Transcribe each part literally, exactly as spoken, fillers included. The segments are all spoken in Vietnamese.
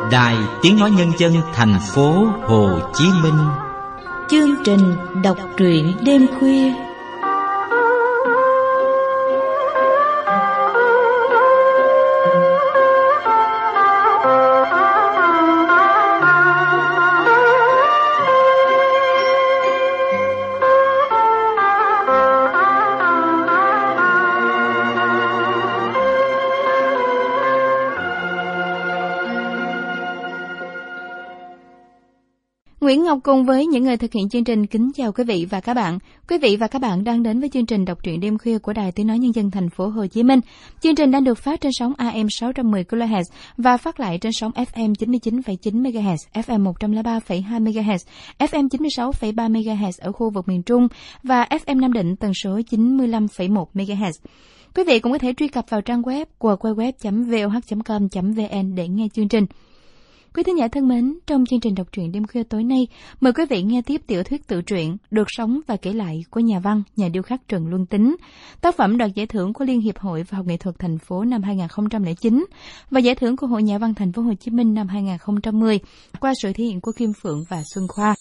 Đài Tiếng Nói Nhân dân thành phố Hồ Chí Minh. Chương trình đọc truyện đêm khuya. Nguyễn Ngọc cùng với những người thực hiện chương trình kính chào quý vị và các bạn. Quý vị và các bạn đang đến với chương trình đọc truyện đêm khuya của Đài Tiếng Nói Nhân dân thành phố Hồ Chí Minh. Chương trình đang được phát trên sóng a em sáu trăm mười ki lô héc và phát lại trên sóng ép em chín mươi chín phẩy chín mê ga héc, ép em một trăm lẻ ba phẩy hai mê ga héc, ép em chín mươi sáu phẩy ba mê ga héc ở khu vực miền Trung và ép em Nam Định tần số chín mươi lăm phẩy một mê ga héc. Quý vị cũng có thể truy cập vào trang web w w w chấm v o h chấm com chấm v n để nghe chương trình. Quý thính giả thân mến, trong chương trình đọc truyện đêm khuya tối nay, mời quý vị nghe tiếp tiểu thuyết tự truyện Được sống và kể lại của nhà văn, nhà điêu khắc Trần Luân Tính, tác phẩm đoạt giải thưởng của Liên hiệp hội Văn học nghệ thuật thành phố năm hai không không chín và giải thưởng của Hội Nhà văn thành phố Hồ Chí Minh năm hai không một không qua sự thể hiện của Kim Phượng và Xuân Khoa.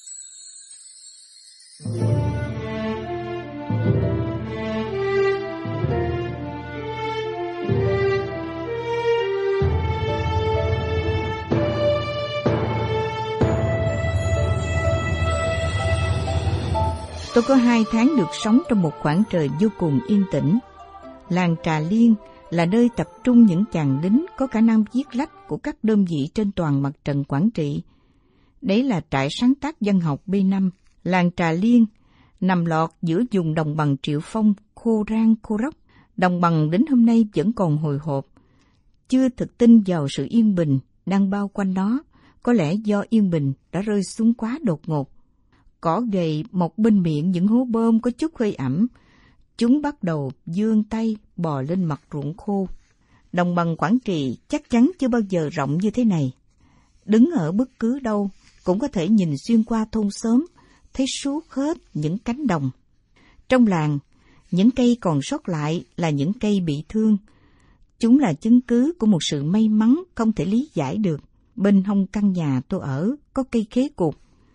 Tôi có hai tháng được sống trong một khoảng trời vô cùng yên tĩnh. Làng Trà Liên là nơi tập trung những chàng lính có khả năng viết lách của các đơn vị trên toàn mặt trận Quảng Trị. Đấy là trại sáng tác văn học B năm. Làng Trà Liên nằm lọt giữa vùng đồng bằng Triệu Phong, khô rang khô róc. Đồng bằng đến hôm nay vẫn còn hồi hộp, chưa thực tin vào sự yên bình đang bao quanh nó. Có lẽ do yên bình đã rơi xuống quá đột ngột. Cỏ gầy mọc bên miệng những hố bơm có chút hơi ẩm. Chúng bắt đầu vươn tay bò lên mặt ruộng khô. Đồng bằng Quảng Trị chắc chắn chưa bao giờ rộng như thế này. Đứng ở bất cứ đâu cũng có thể nhìn xuyên qua thôn xóm, thấy suốt hết những cánh đồng. Trong làng, những cây còn sót lại là những cây bị thương. Chúng là chứng cứ của một sự may mắn không thể lý giải được. Bên hông căn nhà tôi ở có cây khế cụt.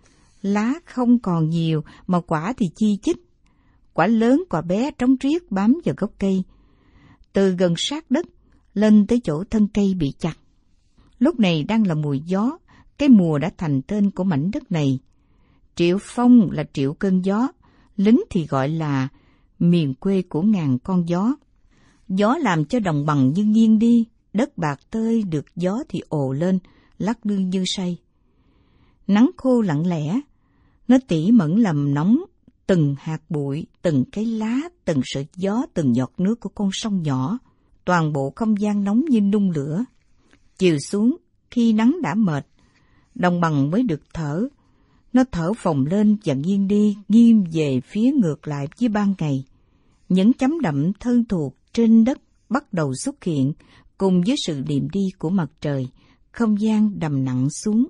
Lá không còn nhiều mà quả thì chi chít. Quả lớn quả bé trống riết bám vào gốc cây. Từ gần sát đất lên tới chỗ thân cây bị chặt. Lúc này đang là mùa gió, cái mùa đã thành tên của mảnh đất này. Triệu Phong là triệu cơn gió, lính thì gọi là miền quê của ngàn con gió. Gió làm cho đồng bằng như nghiêng đi, đất bạc tơi được gió thì ồ lên, lắc lư như say. Nắng khô lặng lẽ, nó tỉ mẩn làm nóng từng hạt bụi, từng cái lá, từng sợi gió, từng giọt nước của con sông nhỏ. Toàn bộ không gian nóng như nung lửa. Chiều xuống, khi nắng đã mệt, đồng bằng mới được thở. Nó thở phồng lên và nghiêng đi, nghiêng về phía ngược lại với ban ngày. Những chấm đậm thân thuộc trên đất bắt đầu xuất hiện, cùng với sự liệm đi của mặt trời, không gian đầm nặng xuống.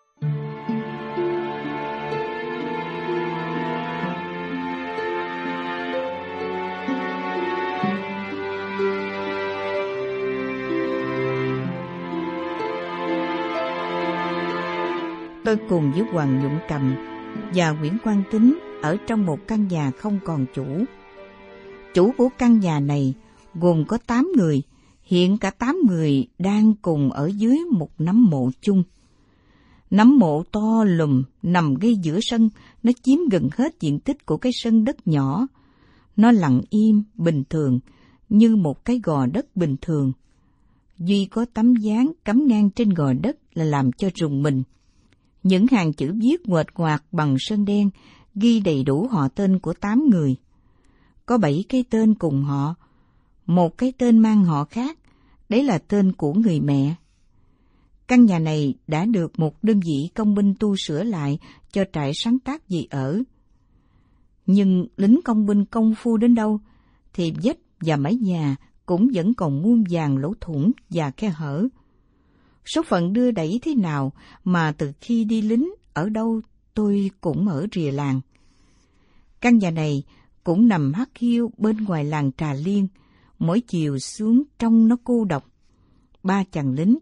Tôi cùng với Hoàng Nhuận Cầm và Nguyễn Quang Tính ở trong một căn nhà không còn chủ. Chủ của căn nhà này gồm có tám người, hiện cả tám người đang cùng ở dưới một nấm mộ chung. Nấm mộ to lùm nằm ngay giữa sân, nó chiếm gần hết diện tích của cái sân đất nhỏ. Nó lặng im, bình thường, như một cái gò đất bình thường. Duy có tấm dáng cắm ngang trên gò đất là làm cho rùng mình. Những hàng chữ viết nguệch ngoạc bằng sơn đen ghi đầy đủ họ tên của tám người. Có bảy cái tên cùng họ, một cái tên mang họ khác, đấy là tên của người mẹ. Căn nhà này đã được một đơn vị công binh tu sửa lại cho trại sáng tác gì ở. Nhưng lính công binh công phu đến đâu, thì vách và mái nhà cũng vẫn còn muôn vàn lỗ thủng và khe hở. Số phận đưa đẩy thế nào mà từ khi đi lính ở đâu tôi cũng ở rìa làng. Căn nhà này cũng nằm hắt hiu bên ngoài làng Trà Liên, mỗi chiều xuống trong nó cô độc. Ba chàng lính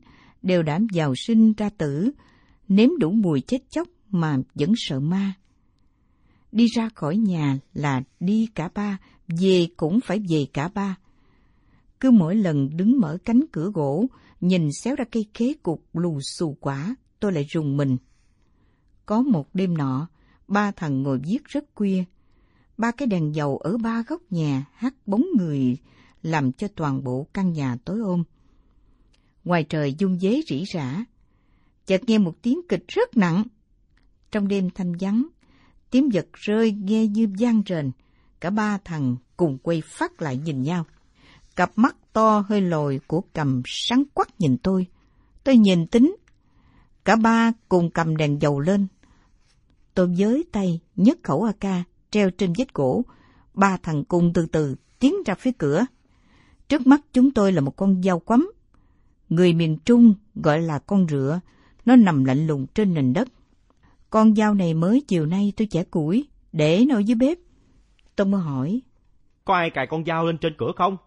đều đã vào sinh ra tử, nếm đủ mùi chết chóc mà vẫn sợ ma. Đi ra khỏi nhà là đi cả ba, về cũng phải về cả ba. Cứ mỗi lần đứng mở cánh cửa gỗ, nhìn xéo ra cây khế cục lù xù quả, tôi lại rùng mình. Có một đêm nọ, ba thằng ngồi viết rất khuya. Ba cái đèn dầu ở ba góc nhà hắt bóng người, làm cho toàn bộ căn nhà tối om. Ngoài trời dung dế rỉ rả, chợt nghe một tiếng kịch rất nặng. Trong đêm thanh vắng, tiếng vật rơi nghe như vang rền. Cả ba thằng cùng quay phát lại nhìn nhau. Cặp mắt to hơi lồi của Cầm sáng quắc nhìn tôi. Tôi nhìn Tính. Cả ba cùng cầm đèn dầu lên. Tôi với tay nhấc khẩu a ca treo trên vết gỗ. Ba thằng cùng từ từ tiến ra phía cửa. Trước mắt chúng tôi là một con dao quắm. Người miền Trung gọi là con rựa. Nó nằm lạnh lùng trên nền đất. Con dao này mới chiều nay tôi chẻ củi, để nó dưới bếp. Tôi mới hỏi. Có ai cài con dao lên trên cửa không?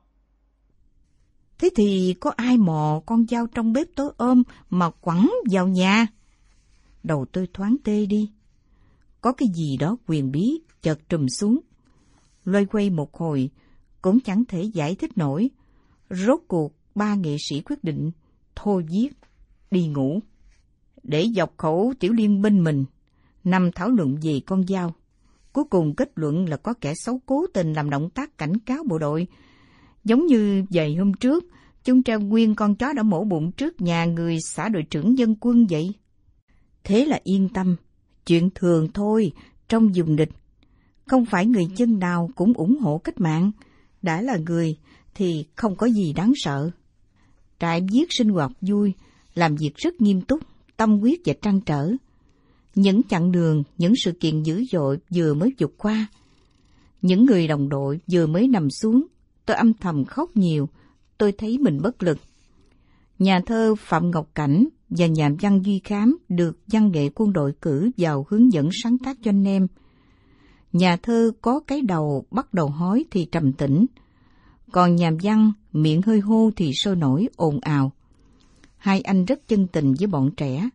Thế thì có ai mò con dao trong bếp tối ôm mà quẳng vào nhà? Đầu tôi thoáng tê đi. Có cái gì đó quyền bí chợt trùm xuống. Loay quay một hồi, cũng chẳng thể giải thích nổi. Rốt cuộc ba nghệ sĩ quyết định thôi viết, đi ngủ. Để dọc khẩu Tiểu Liên bên mình, nằm thảo luận về con dao. Cuối cùng kết luận là có kẻ xấu cố tình làm động tác cảnh cáo bộ đội. Giống như vài hôm trước, chúng treo nguyên con chó đã mổ bụng trước nhà người xã đội trưởng dân quân vậy. Thế là yên tâm, chuyện thường thôi trong vùng địch. Không phải người dân nào cũng ủng hộ cách mạng. Đã là người thì không có gì đáng sợ. Trại viết sinh hoạt vui, làm việc rất nghiêm túc, tâm huyết và trăn trở. Những chặng đường, những sự kiện dữ dội vừa mới vượt qua. Những người đồng đội vừa mới nằm xuống, tôi âm thầm khóc nhiều, tôi thấy mình bất lực. Nhà thơ Phạm Ngọc Cảnh và nhà văn Duy Khám được văn nghệ quân đội cử vào hướng dẫn sáng tác cho anh em. Nhà thơ có cái đầu bắt đầu hói thì trầm tĩnh, còn nhà văn miệng hơi hô thì sôi nổi ồn ào. Hai anh rất chân tình với bọn trẻ.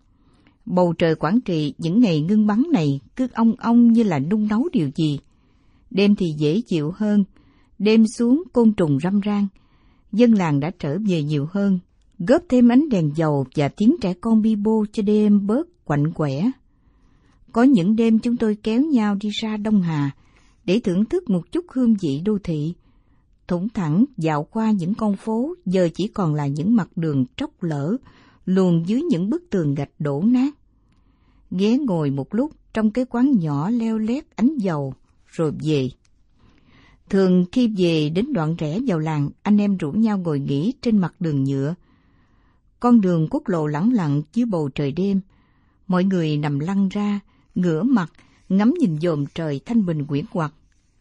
Bầu trời Quảng Trị những ngày ngưng bắn này cứ ong ong như là nung nấu điều gì. Đêm thì dễ chịu hơn, đêm xuống côn trùng râm ran. Dân làng đã trở về nhiều hơn, góp thêm ánh đèn dầu và tiếng trẻ con bi bô cho đêm bớt quạnh quẻ. Có những đêm chúng tôi kéo nhau đi ra Đông Hà để thưởng thức một chút hương vị đô thị. Thủng thẳng dạo qua những con phố giờ chỉ còn là những mặt đường tróc lở, luồn dưới những bức tường gạch đổ nát. Ghé ngồi một lúc trong cái quán nhỏ leo lét ánh dầu, rồi về. Thường khi về đến đoạn rẽ vào làng, anh em rủ nhau ngồi nghỉ trên mặt đường nhựa. Con đường quốc lộ lẳng lặng dưới bầu trời đêm. Mọi người nằm lăn ra, ngửa mặt, ngắm nhìn dòm trời thanh bình quyển hoặc.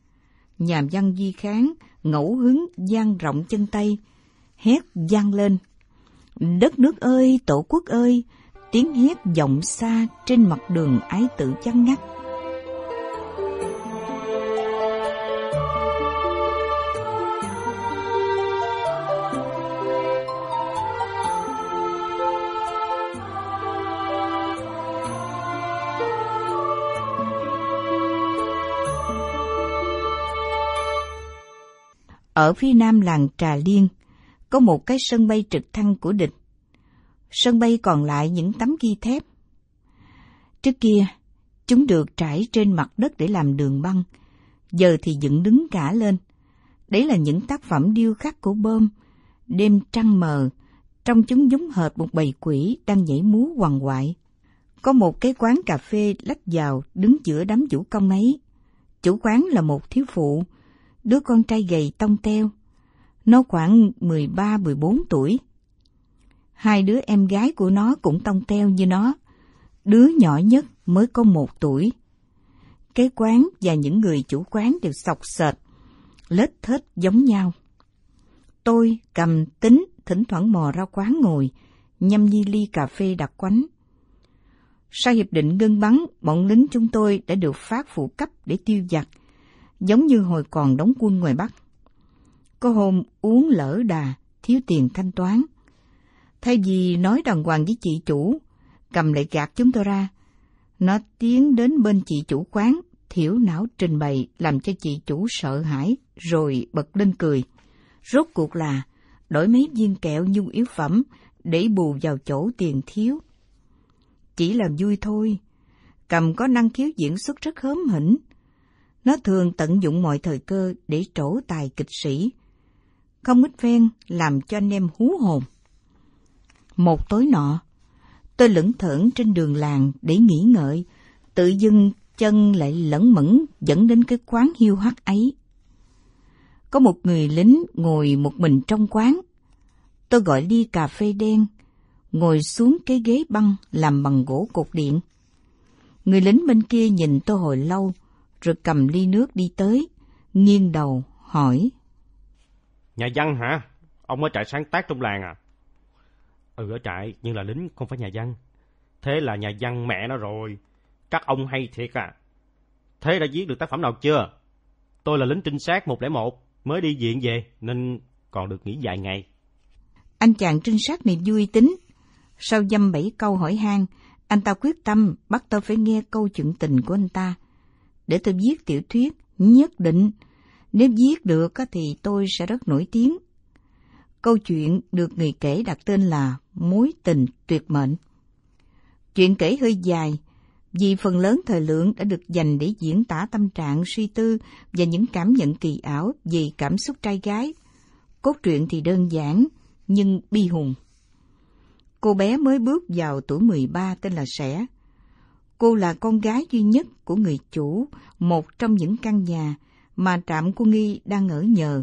Nhà văn Duy Kháng ngẫu hứng dang rộng chân tay, hét vang lên. Đất nước ơi, tổ quốc ơi, tiếng hét vọng xa trên mặt đường ái tử chăn ngắt. Ở phía nam làng Trà Liên, có một cái sân bay trực thăng của địch. Sân bay còn lại những tấm ghi thép. Trước kia, chúng được trải trên mặt đất để làm đường băng, giờ thì dựng đứng cả lên. Đấy là những tác phẩm điêu khắc của Bơm. Đêm trăng mờ, trông chúng giống hệt một bầy quỷ đang nhảy múa quằn quại. Có một cái quán cà phê lách vào đứng giữa đám vũ công ấy. Chủ quán là một thiếu phụ, đứa con trai gầy tông teo. Nó khoảng mười ba mười bốn tuổi. Hai đứa em gái của nó cũng tông teo như nó. Đứa nhỏ nhất mới có một tuổi. Cái quán và những người chủ quán đều xộc xệch, lết thết giống nhau. Tôi cầm Tính thỉnh thoảng mò ra quán ngồi, nhâm nhi ly cà phê đặc quánh. Sau hiệp định ngưng bắn, bọn lính chúng tôi đã được phát phụ cấp để tiêu vặt, giống như hồi còn đóng quân ngoài Bắc. Có hôm uống lỡ đà, thiếu tiền thanh toán. Thay vì nói đàng hoàng với chị chủ, Cầm lại gạt chúng tôi ra. Nó tiến đến bên chị chủ quán, thiểu não trình bày làm cho chị chủ sợ hãi, rồi bật lên cười. Rốt cuộc là đổi mấy viên kẹo nhu yếu phẩm để bù vào chỗ tiền thiếu. Chỉ làm vui thôi. Cầm có năng khiếu diễn xuất rất hớm hỉnh. Nó thường tận dụng mọi thời cơ để trổ tài kịch sĩ. Không ít phen làm cho anh em hú hồn. Một tối nọ, tôi lững thững trên đường làng để nghỉ ngợi, tự dưng chân lại lẫn mẫn dẫn đến cái quán hiu hắt ấy. Có một người lính ngồi một mình trong quán. Tôi gọi ly cà phê đen, ngồi xuống cái ghế băng làm bằng gỗ cột điện. Người lính bên kia nhìn tôi hồi lâu, rồi cầm ly nước đi tới, nghiêng đầu, hỏi. Nhà văn hả? Ông ở trại sáng tác trong làng à? Ừ, ở trại, nhưng là lính, không phải nhà văn. Thế là nhà văn mẹ nó rồi. Các ông hay thiệt à. Thế đã viết được tác phẩm nào chưa? Tôi là lính trinh sát một không một, mới đi viện về, nên còn được nghỉ vài ngày. Anh chàng trinh sát này vui tính. Sau dăm bảy câu hỏi han, anh ta quyết tâm bắt tôi phải nghe câu chuyện tình của anh ta. Để tôi viết tiểu thuyết, nhất định. Nếu viết được thì tôi sẽ rất nổi tiếng. Câu chuyện được người kể đặt tên là Mối tình tuyệt mệnh. Chuyện kể hơi dài, vì phần lớn thời lượng đã được dành để diễn tả tâm trạng suy tư và những cảm nhận kỳ ảo về cảm xúc trai gái. Cốt truyện thì đơn giản, nhưng bi hùng. Cô bé mới bước vào tuổi mười ba tên là Sẻ. Cô là con gái duy nhất của người chủ một trong những căn nhà mà trạm cô Nghi đang ở nhờ.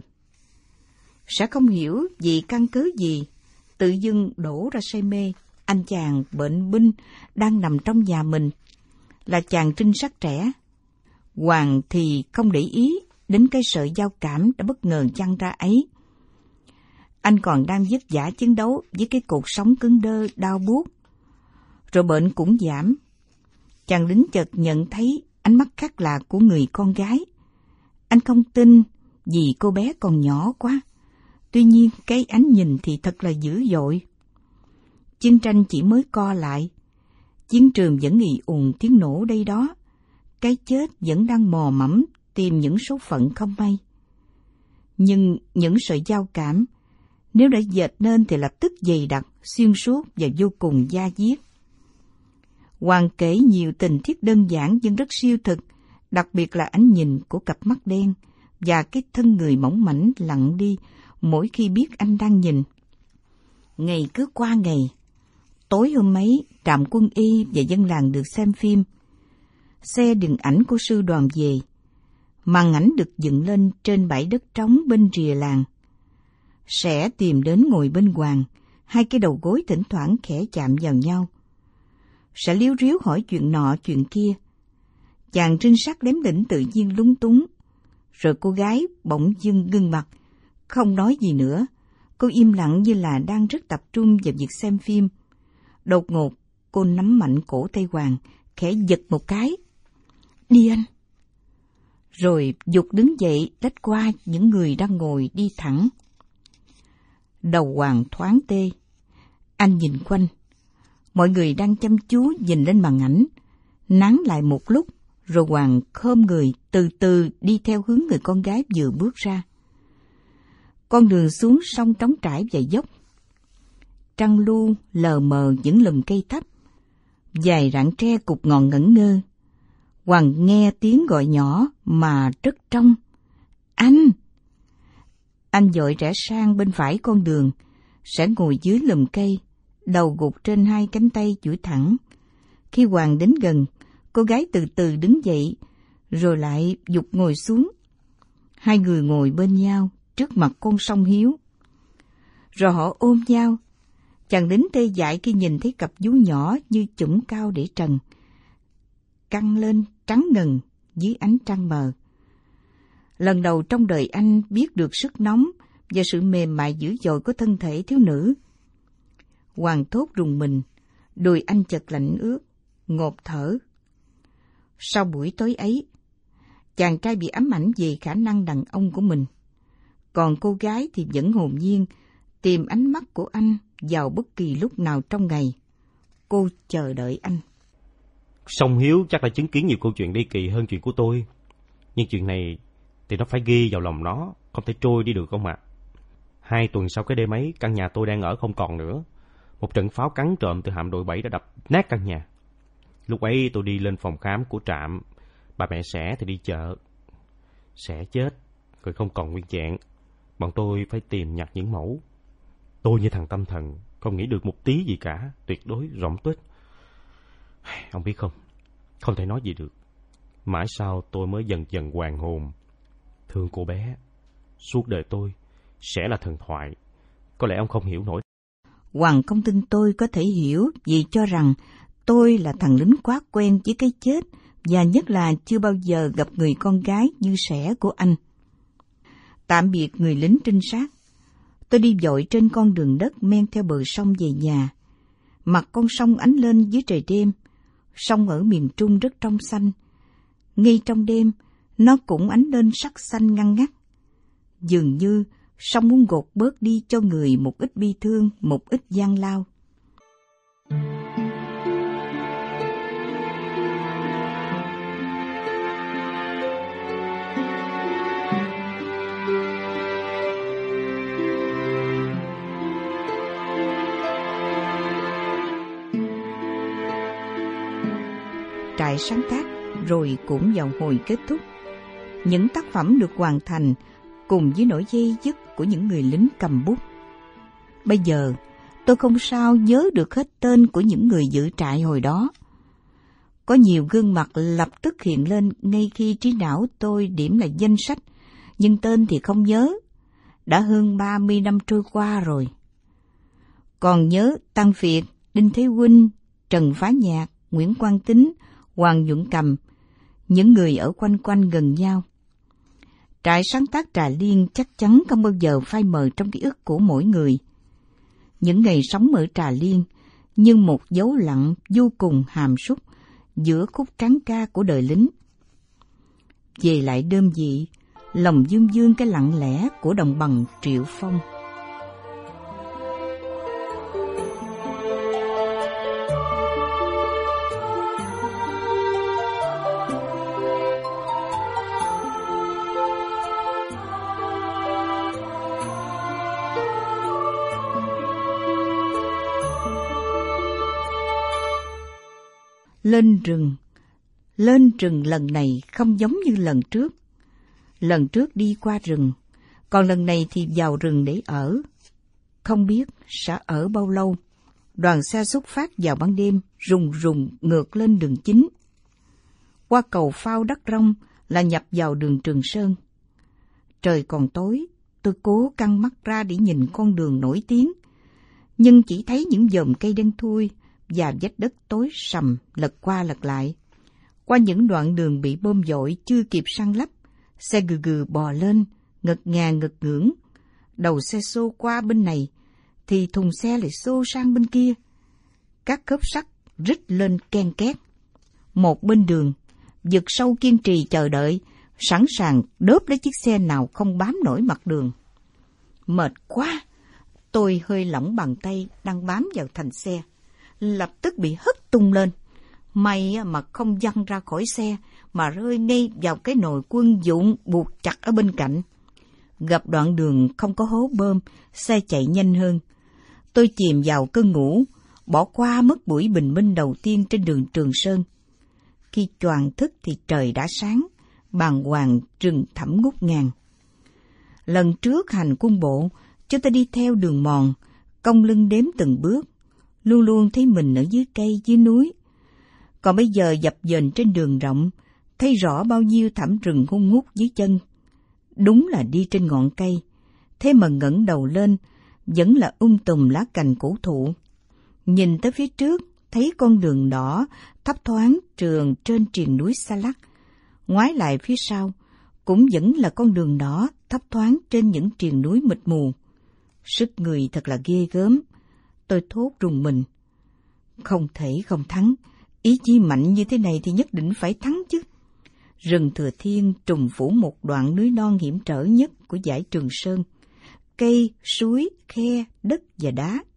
Sẽ không hiểu vì căn cứ gì, tự dưng đổ ra say mê. Anh chàng bệnh binh đang nằm trong nhà mình, là chàng trinh sát trẻ. Hoàng thì không để ý đến cái sợi giao cảm đã bất ngờ giăng ra ấy. Anh còn đang vất vả chiến đấu với cái cột sống cứng đơ đau buốt. Rồi bệnh cũng giảm. Chàng lính chợt nhận thấy ánh mắt khác lạ của người con gái. Anh không tin vì cô bé còn nhỏ quá. Tuy nhiên cái ánh nhìn thì thật là dữ dội. Chiến tranh chỉ mới co lại. Chiến trường vẫn ì ùn tiếng nổ đây đó. Cái chết vẫn đang mò mẫm tìm những số phận không may. Nhưng những sợi giao cảm, nếu đã dệt nên thì lập tức dày đặc, xuyên suốt và vô cùng da diết. Hoàng kể nhiều tình tiết đơn giản nhưng rất siêu thực, đặc biệt là ánh nhìn của cặp mắt đen và cái thân người mỏng mảnh lặng đi mỗi khi biết anh đang nhìn. Ngày cứ qua ngày. Tối hôm ấy, trạm quân y và dân làng được xem phim. Xe điện ảnh của sư đoàn về. Màn ảnh được dựng lên trên bãi đất trống bên rìa làng. Sẽ tìm đến ngồi bên Hoàng, hai cái đầu gối thỉnh thoảng khẽ chạm vào nhau. Sẽ líu ríu hỏi chuyện nọ chuyện kia. Chàng trinh sát đếm đỉnh tự nhiên lúng túng. Rồi cô gái bỗng dưng ngưng mặt, không nói gì nữa. Cô im lặng như là đang rất tập trung vào việc xem phim. Đột ngột, cô nắm mạnh cổ tay Hoàng, khẽ giật một cái. Đi anh! Rồi giục đứng dậy lách qua những người đang ngồi đi thẳng. Đầu Hoàng thoáng tê. Anh nhìn quanh. Mọi người đang chăm chú nhìn lên màn ảnh. Nán lại một lúc, rồi Hoàng khom người từ từ đi theo hướng người con gái vừa bước ra. Con đường xuống sông trống trải và dốc. Trăng lu lờ mờ những lùm cây thấp. Vài rặng tre cụp ngọn ngẩn ngơ. Hoàng nghe tiếng gọi nhỏ mà rất trong. Anh! Anh vội rẽ sang bên phải con đường, sẽ ngồi dưới lùm cây, đầu gục trên hai cánh tay duỗi thẳng. Khi Hoàng đến gần, cô gái từ từ đứng dậy, rồi lại giục ngồi xuống. Hai người ngồi bên nhau trước mặt con sông Hiếu. Rồi họ ôm nhau. Chàng lính tê dại khi nhìn thấy cặp vú nhỏ như chũm cao để trần, căng lên trắng ngần dưới ánh trăng mờ. Lần đầu trong đời anh biết được sức nóng và sự mềm mại dữ dội của thân thể thiếu nữ. Hoàng thốt rùng mình, đùi anh chợt lạnh ướt, ngộp thở. Sau buổi tối ấy, chàng trai bị ám ảnh về khả năng đàn ông của mình, còn cô gái thì vẫn hồn nhiên tìm ánh mắt của anh vào bất kỳ lúc nào trong ngày. Cô chờ đợi anh. Song Hiếu chắc là chứng kiến nhiều câu chuyện ly kỳ hơn chuyện của tôi. Nhưng chuyện này thì nó phải ghi vào lòng nó, không thể trôi đi được không ạ? Hai tuần sau cái đêm ấy, căn nhà tôi đang ở không còn nữa. Một trận pháo cắn trộm từ hạm đội bảy đã đập nát căn nhà. Lúc ấy tôi đi lên phòng khám của trạm, bà mẹ Sẻ thì đi chợ. Sẻ chết, rồi không còn nguyên vẹn. Bọn tôi phải tìm nhặt những mẫu. Tôi như thằng tâm thần, không nghĩ được một tí gì cả, tuyệt đối rỗng tuếch. Ông biết không, không thể nói gì được. Mãi sau tôi mới dần dần hoàn hồn. Thương cô bé, suốt đời tôi sẽ là thần thoại. Có lẽ ông không hiểu nổi. Hoàng không tin tôi có thể hiểu, vì cho rằng tôi là thằng lính quá quen với cái chết, và nhất là chưa bao giờ gặp người con gái như Sẻ của anh. Tạm biệt người lính trinh sát, tôi đi vội trên con đường đất men theo bờ sông về nhà. Mặt con sông ánh lên dưới trời đêm. Sông ở miền Trung rất trong xanh. Ngay trong đêm, nó cũng ánh lên sắc xanh ngăn ngắt. Dường như sông muốn gột bớt đi cho người một ít bi thương, một ít gian lao. Trại sáng tác rồi cũng vào hồi kết thúc. Những tác phẩm được hoàn thành cùng với nỗi dây dứt của những người lính cầm bút. Bây giờ, tôi không sao nhớ được hết tên của những người giữ trại hồi đó. Có nhiều gương mặt lập tức hiện lên ngay khi trí não tôi điểm lại danh sách, nhưng tên thì không nhớ. Đã hơn ba mươi năm trôi qua rồi. Còn nhớ Tăng Việt, Đinh Thế Huynh, Trần Phá Nhạc, Nguyễn Quang Tính, Hoàng Nhuận Cầm, những người ở quanh quanh gần nhau. Trại sáng tác Trà Liên chắc chắn không bao giờ phai mờ trong ký ức của mỗi người. Những ngày sống ở Trà Liên như một dấu lặng vô cùng hàm súc giữa khúc tráng ca của đời lính. Về lại đơn vị, lòng dương dương cái lặng lẽ của đồng bằng Triệu Phong. Lên rừng, lên rừng lần này không giống như lần trước. Lần trước đi qua rừng, còn lần này thì vào rừng để ở. Không biết sẽ ở bao lâu. Đoàn xe xuất phát vào ban đêm, rùng rùng ngược lên đường chính. Qua cầu phao Đắc Rông là nhập vào đường Trường Sơn. Trời còn tối, tôi cố căng mắt ra để nhìn con đường nổi tiếng, nhưng chỉ thấy những chòm cây đen thui và vách đất tối sầm lật qua lật lại. Qua những đoạn đường bị bom dội chưa kịp săn lấp, xe gừ gừ bò lên, ngật ngà ngật ngưỡng. Đầu xe xô qua bên này, thì thùng xe lại xô sang bên kia. Các khớp sắt rít lên ken két. Một bên đường, vực sâu kiên trì chờ đợi, sẵn sàng đớp lấy chiếc xe nào không bám nổi mặt đường. Mệt quá, tôi hơi lỏng bàn tay đang bám vào thành xe, lập tức bị hất tung lên. May mà không văng ra khỏi xe, mà rơi ngay vào cái nồi quân dụng buộc chặt ở bên cạnh. Gặp đoạn đường không có hố bơm, xe chạy nhanh hơn. Tôi chìm vào cơn ngủ, bỏ qua mất buổi bình minh đầu tiên trên đường Trường Sơn. Khi choàng thức thì trời đã sáng, bàng hoàng rừng thẳm ngút ngàn. Lần trước hành quân bộ, chúng ta đi theo đường mòn, cong lưng đếm từng bước, luôn luôn thấy mình ở dưới cây dưới núi. Còn bây giờ dập dềnh trên đường rộng, thấy rõ bao nhiêu thảm rừng hung hút dưới chân. Đúng là đi trên ngọn cây, thế mà ngẩng đầu lên, vẫn là um tùm lá cành cổ thụ. Nhìn tới phía trước, thấy con đường đỏ thấp thoáng trườn trên triền núi Sa Lắc. Ngoái lại phía sau, cũng vẫn là con đường đỏ thấp thoáng trên những triền núi mịt mù. Sức người thật là ghê gớm. Tôi thốt rùng mình. Không thể không thắng. Ý chí mạnh như thế này thì nhất định phải thắng chứ. Rừng Thừa Thiên trùm phủ một đoạn núi non hiểm trở nhất của dãy Trường Sơn. Cây, suối, khe, đất và đá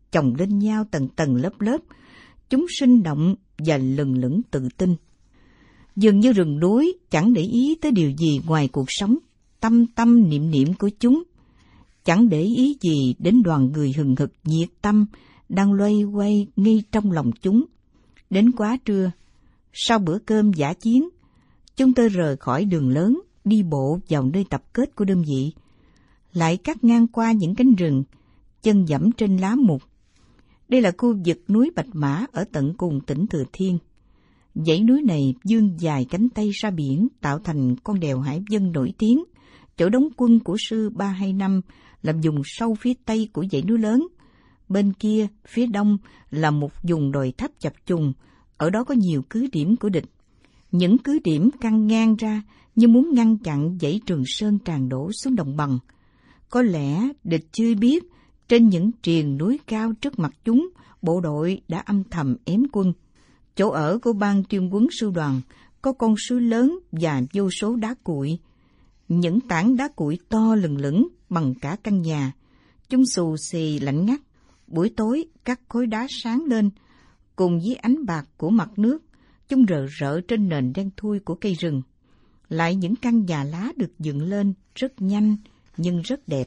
chồng lên nhau tầng tầng lớp lớp. Chúng sinh động và lừng lững tự tin. Dường như rừng núi chẳng để ý tới điều gì ngoài cuộc sống tâm tâm niệm niệm của chúng, chẳng để ý gì đến đoàn người hừng hực nhiệt tâm đang loay quay ngay trong lòng chúng. Đến quá trưa, sau bữa cơm dã chiến, chúng tôi rời khỏi đường lớn, đi bộ vào nơi tập kết của đơn vị, lại cắt ngang qua những cánh rừng, chân dẫm trên lá mục. Đây là khu vực núi Bạch Mã ở tận cùng tỉnh Thừa Thiên. Dãy núi này vươn dài cánh tay ra biển, tạo thành con đèo hải vân nổi tiếng, chỗ đóng quân của sư ba hai năm là vùng sâu phía tây của dãy núi lớn. Bên kia, phía đông là một vùng đồi thấp chập trùng, ở đó có nhiều cứ điểm của địch. Những cứ điểm căng ngang ra như muốn ngăn chặn dãy Trường Sơn tràn đổ xuống đồng bằng. Có lẽ địch chưa biết, trên những triền núi cao trước mặt chúng, bộ đội đã âm thầm ém quân. Chỗ ở của ban tuyên huấn sư đoàn có con suối lớn và vô số đá cuội. Những tảng đá cuội to lừng lững bằng cả căn nhà. Chúng xù xì lạnh ngắt. Buổi tối các khối đá sáng lên, cùng với ánh bạc của mặt nước, chúng rờ rỡ trên nền đen thui của cây rừng. Lại những căn nhà lá được dựng lên rất nhanh nhưng rất đẹp.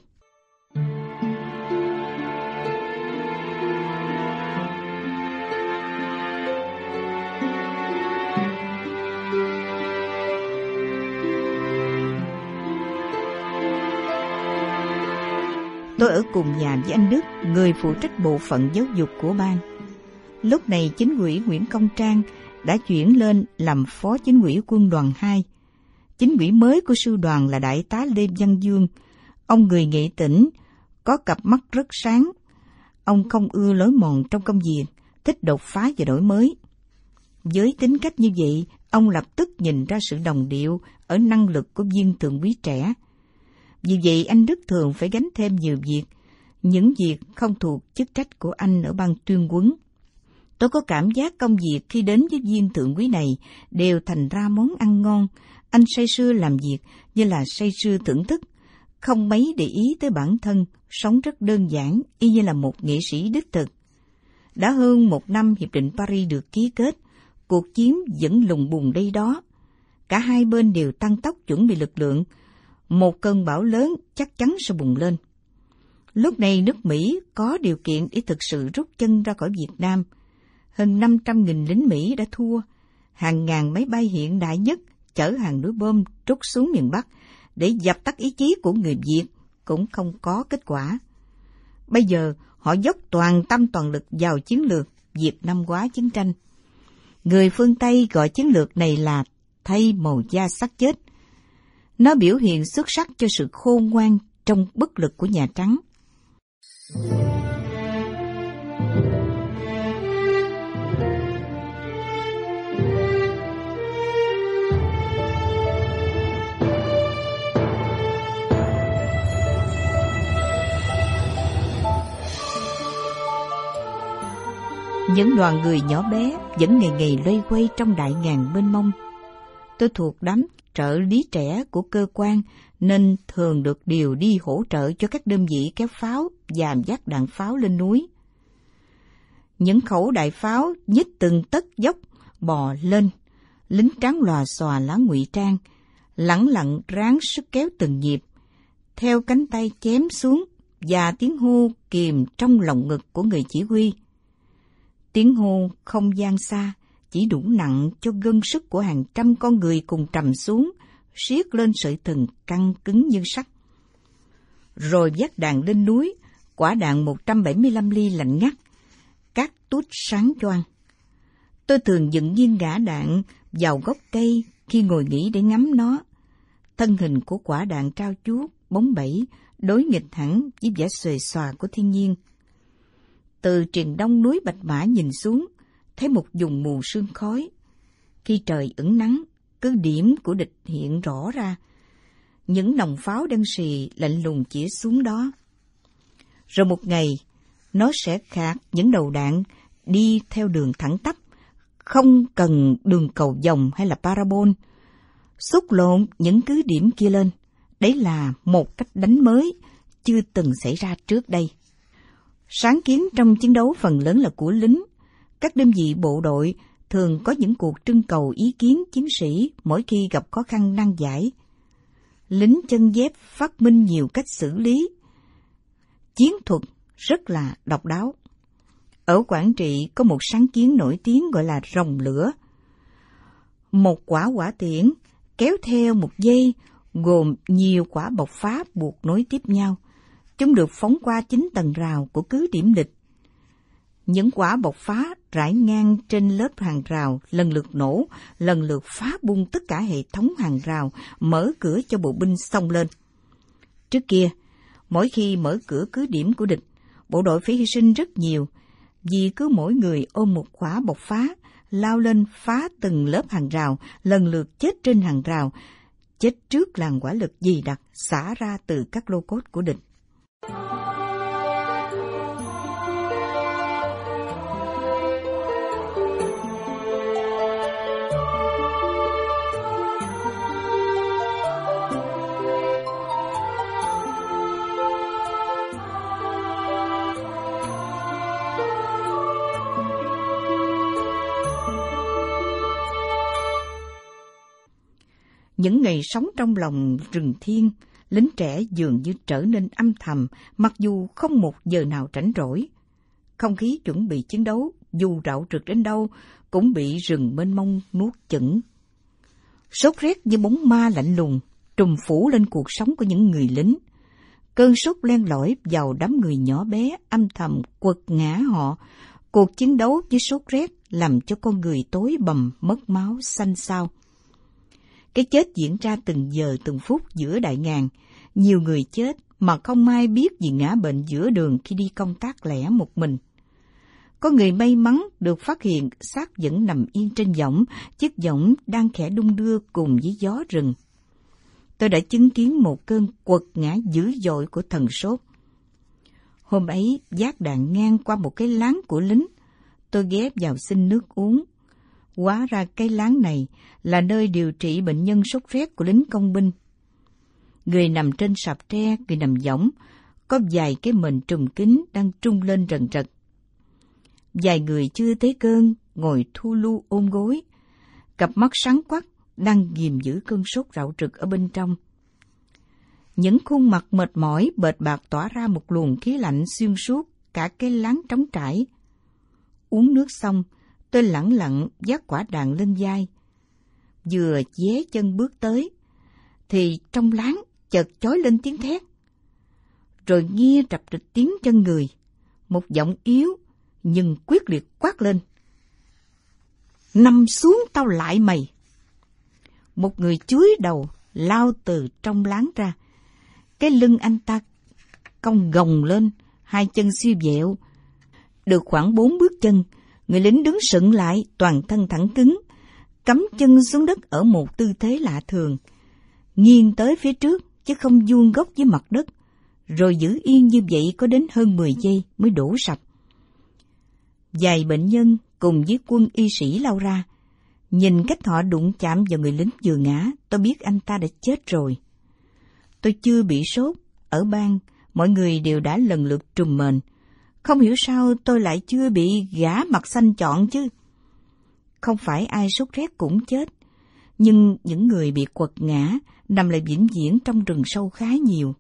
Tôi ở cùng nhà với anh Đức, người phụ trách bộ phận giáo dục của ban. Lúc này chính ủy Nguyễn Công Trang đã chuyển lên làm phó chính ủy quân đoàn hai. Chính ủy mới của sư đoàn là đại tá Lê Văn Dương. Ông người Nghệ Tĩnh, có cặp mắt rất sáng. Ông không ưa lối mòn trong công việc, thích đột phá và đổi mới. Với tính cách như vậy, ông lập tức nhìn ra sự đồng điệu ở năng lực của viên thượng úy trẻ. Vì vậy anh Đức thường phải gánh thêm nhiều việc, những việc không thuộc chức trách của anh ở ban tuyên huấn. Tôi có cảm giác công việc khi đến với viên thượng úy này đều thành ra món ăn ngon. Anh say sưa làm việc như là say sưa thưởng thức, không mấy để ý tới bản thân, sống rất đơn giản, y như là một nghệ sĩ đích thực. Đã hơn một năm Hiệp định Paris được ký kết, cuộc chiến vẫn lùng bùng đây đó. Cả hai bên đều tăng tốc chuẩn bị lực lượng. Một cơn bão lớn chắc chắn sẽ bùng lên. Lúc này nước Mỹ có điều kiện để thực sự rút chân ra khỏi Việt Nam. Hơn năm trăm nghìn lính Mỹ đã thua. Hàng ngàn máy bay hiện đại nhất chở hàng núi bom trút xuống miền Bắc để dập tắt ý chí của người Việt cũng không có kết quả. Bây giờ họ dốc toàn tâm toàn lực vào chiến lược Việt Nam hóa chiến tranh. Người phương Tây gọi chiến lược này là thay màu da xác chết. Nó biểu hiện xuất sắc cho sự khôn ngoan trong bất lực của Nhà Trắng. Những đoàn người nhỏ bé vẫn ngày ngày loay quay trong đại ngàn mênh mông. Tôi thuộc đám trợ lý trẻ của cơ quan nên thường được điều đi hỗ trợ cho các đơn vị kéo pháo và vác đạn pháo lên núi. Những khẩu đại pháo nhích từng tấc dốc bò lên, lính trắng lòa xòa lá ngụy trang, lẳng lặng ráng sức kéo từng nhịp, theo cánh tay chém xuống và tiếng hô kìm trong lồng ngực của người chỉ huy. Tiếng hô không gian xa, chỉ đủ nặng cho gân sức của hàng trăm con người cùng trầm xuống, siết lên sợi thừng căng cứng như sắt. Rồi vác đạn lên núi, quả đạn một trăm bảy mươi lăm ly lạnh ngắt, các tút sáng choang. Tôi thường dựng nghiêng gã đạn vào gốc cây khi ngồi nghỉ để ngắm nó. Thân hình của quả đạn trao chuốt, bóng bẩy, đối nghịch hẳn với vẻ xuề xòa của thiên nhiên. Từ triền đông núi Bạch Mã nhìn xuống, thấy một vùng mù sương khói. Khi trời ửng nắng, cứ điểm của địch hiện rõ ra. Những nòng pháo đen xì lạnh lùng chĩa xuống đó. Rồi một ngày, nó sẽ khạc những đầu đạn đi theo đường thẳng tắp, không cần đường cầu vòng hay là parabol. Xúc lộn những cứ điểm kia lên. Đấy là một cách đánh mới, chưa từng xảy ra trước đây. Sáng kiến trong chiến đấu phần lớn là của lính. Các đơn vị bộ đội thường có những cuộc trưng cầu ý kiến chiến sĩ mỗi khi gặp khó khăn nan giải. Lính chân dép phát minh nhiều cách xử lý chiến thuật rất là độc đáo. Ở Quảng Trị có một sáng kiến nổi tiếng gọi là rồng lửa. Một quả hỏa tiễn kéo theo một dây gồm nhiều quả bộc phá buộc nối tiếp nhau. Chúng được phóng qua chín tầng rào của cứ điểm địch. Những quả bộc phá rải ngang trên lớp hàng rào, lần lượt nổ, lần lượt phá bung tất cả hệ thống hàng rào, mở cửa cho bộ binh xông lên. Trước kia, mỗi khi mở cửa cứ điểm của địch, bộ đội phải hy sinh rất nhiều, vì cứ mỗi người ôm một quả bộc phá, lao lên phá từng lớp hàng rào, lần lượt chết trên hàng rào, chết trước làn hỏa lực dày đặc xả ra từ các lô cốt của địch. Những ngày sống trong lòng rừng thiên, lính trẻ dường như trở nên âm thầm, mặc dù không một giờ nào rảnh rỗi. Không khí chuẩn bị chiến đấu, dù rạo rực đến đâu, cũng bị rừng mênh mông nuốt chửng. Sốt rét như bóng ma lạnh lùng, trùm phủ lên cuộc sống của những người lính. Cơn sốt len lỏi vào đám người nhỏ bé, âm thầm quật ngã họ. Cuộc chiến đấu với sốt rét làm cho con người tối bầm, mất máu, xanh xao. Cái chết diễn ra từng giờ từng phút giữa đại ngàn. Nhiều người chết mà không ai biết vì ngã bệnh giữa đường khi đi công tác lẻ một mình. Có người may mắn được phát hiện xác vẫn nằm yên trên võng, chiếc võng đang khẽ đung đưa cùng với gió rừng. Tôi đã chứng kiến một cơn quật ngã dữ dội của thần sốt. Hôm ấy, vác đạn ngang qua một cái láng của lính. Tôi ghé vào xin nước uống. Hóa ra cái láng này là nơi điều trị bệnh nhân sốt rét của lính công binh. Người nằm trên sạp tre, người nằm võng, có vài cái mền trùm kín đang trung lên rần rật. Vài người chưa tới cơn, ngồi thu lu ôm gối, cặp mắt sáng quắc đang ghìm giữ cơn sốt rạo rực ở bên trong. Những khuôn mặt mệt mỏi bệt bạc tỏa ra một luồng khí lạnh xuyên suốt cả cái láng trống trải. Uống nước xong, tôi lẳng lặng vác quả đạn lên vai. Vừa vé chân bước tới, thì trong láng chợt chói lên tiếng thét. Rồi nghe trập trịch tiếng chân người, một giọng yếu nhưng quyết liệt quát lên. Nằm xuống tao lại mày! Một người chúi đầu lao từ trong láng ra. Cái lưng anh ta cong gồng lên, hai chân siêu vẹo. Được khoảng bốn bước chân, người lính đứng sững lại, toàn thân thẳng cứng, cắm chân xuống đất ở một tư thế lạ thường, nghiêng tới phía trước chứ không vuông góc với mặt đất, rồi giữ yên như vậy có đến hơn mười giây mới đổ sập. Vài bệnh nhân cùng với quân y sĩ lao ra. Nhìn cách họ đụng chạm vào người lính vừa ngã, tôi biết anh ta đã chết rồi. Tôi chưa bị sốt, ở bang mọi người đều đã lần lượt trùm mền. Không hiểu sao tôi lại chưa bị gã mặt xanh chọn chứ. Không phải ai sốt rét cũng chết, nhưng những người bị quật ngã nằm lại vĩnh viễn trong rừng sâu khá nhiều.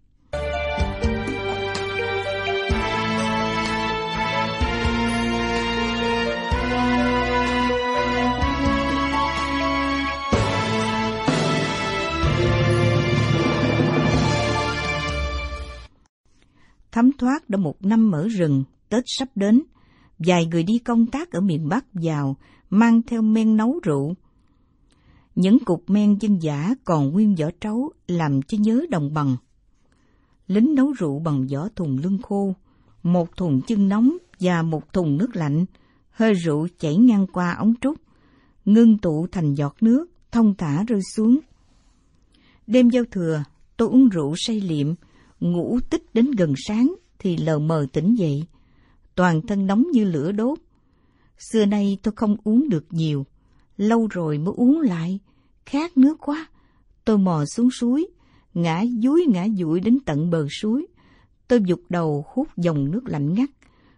Thấm thoát đã một năm ở rừng, Tết sắp đến. Vài người đi công tác ở miền Bắc vào, mang theo men nấu rượu. Những cục men dân dã còn nguyên vỏ trấu, làm cho nhớ đồng bằng. Lính nấu rượu bằng vỏ thùng lưng khô, một thùng chân nóng và một thùng nước lạnh. Hơi rượu chảy ngang qua ống trúc, ngưng tụ thành giọt nước, thong thả rơi xuống. Đêm giao thừa, tôi uống rượu say liệm, ngủ tích đến gần sáng thì lờ mờ tỉnh dậy, toàn thân nóng như lửa đốt. Xưa nay tôi không uống được nhiều, lâu rồi mới uống lại, khát nước quá. Tôi mò xuống suối, ngã dúi ngã dụi đến tận bờ suối. Tôi vụt đầu hút dòng nước lạnh ngắt,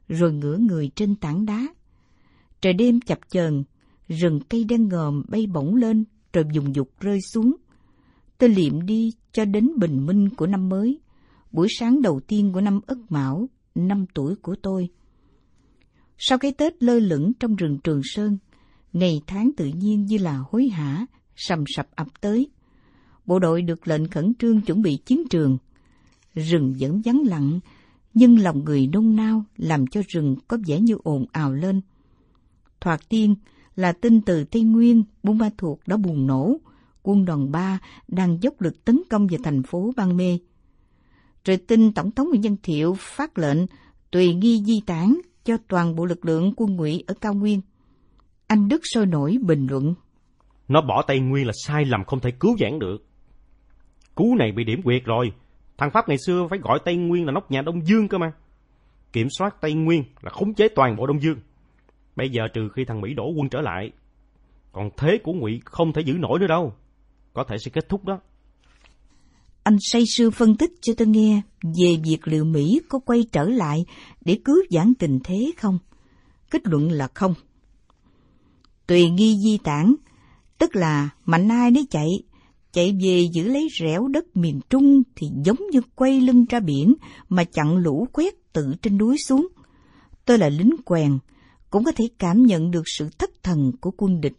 rồi ngửa người trên tảng đá. Trời đêm chập chờn, rừng cây đen ngòm bay bổng lên rồi vùng vụt rơi xuống. Tôi liệm đi cho đến bình minh của năm mới, buổi sáng đầu tiên của năm Ất Mão, năm tuổi của tôi. Sau cái Tết lơ lửng trong rừng Trường Sơn, ngày tháng tự nhiên như là hối hả, sầm sập ập tới. Bộ đội được lệnh khẩn trương chuẩn bị chiến trường. Rừng vẫn vắng lặng, nhưng lòng người nôn nao làm cho rừng có vẻ như ồn ào lên. Thoạt tiên là tin từ Tây Nguyên, Buôn Ma Thuột đã bùng nổ, quân đoàn ba đang dốc lực tấn công vào thành phố Ban Mê. Rồi tin Tổng thống Nguyễn Văn Thiệu phát lệnh tùy nghi di tản cho toàn bộ lực lượng quân ngụy ở cao nguyên. Anh Đức sôi nổi bình luận: Nó bỏ Tây Nguyên là sai lầm không thể cứu vãn được. Cú này bị điểm quyệt rồi. Thằng Pháp ngày xưa phải gọi Tây Nguyên là nóc nhà Đông Dương cơ mà. Kiểm soát Tây Nguyên là khống chế toàn bộ Đông Dương. Bây giờ trừ khi thằng Mỹ đổ quân trở lại, còn thế của Ngụy không thể giữ nổi nữa đâu. Có thể sẽ kết thúc đó. Anh say sưa phân tích cho tôi nghe về việc liệu Mỹ có quay trở lại để cứu vãn tình thế không? Kết luận là không. Tùy nghi di tản, tức là mạnh ai nấy chạy, chạy về giữ lấy rẻo đất miền Trung thì giống như quay lưng ra biển mà chặn lũ quét từ trên núi xuống. Tôi là lính quèn, cũng có thể cảm nhận được sự thất thần của quân địch.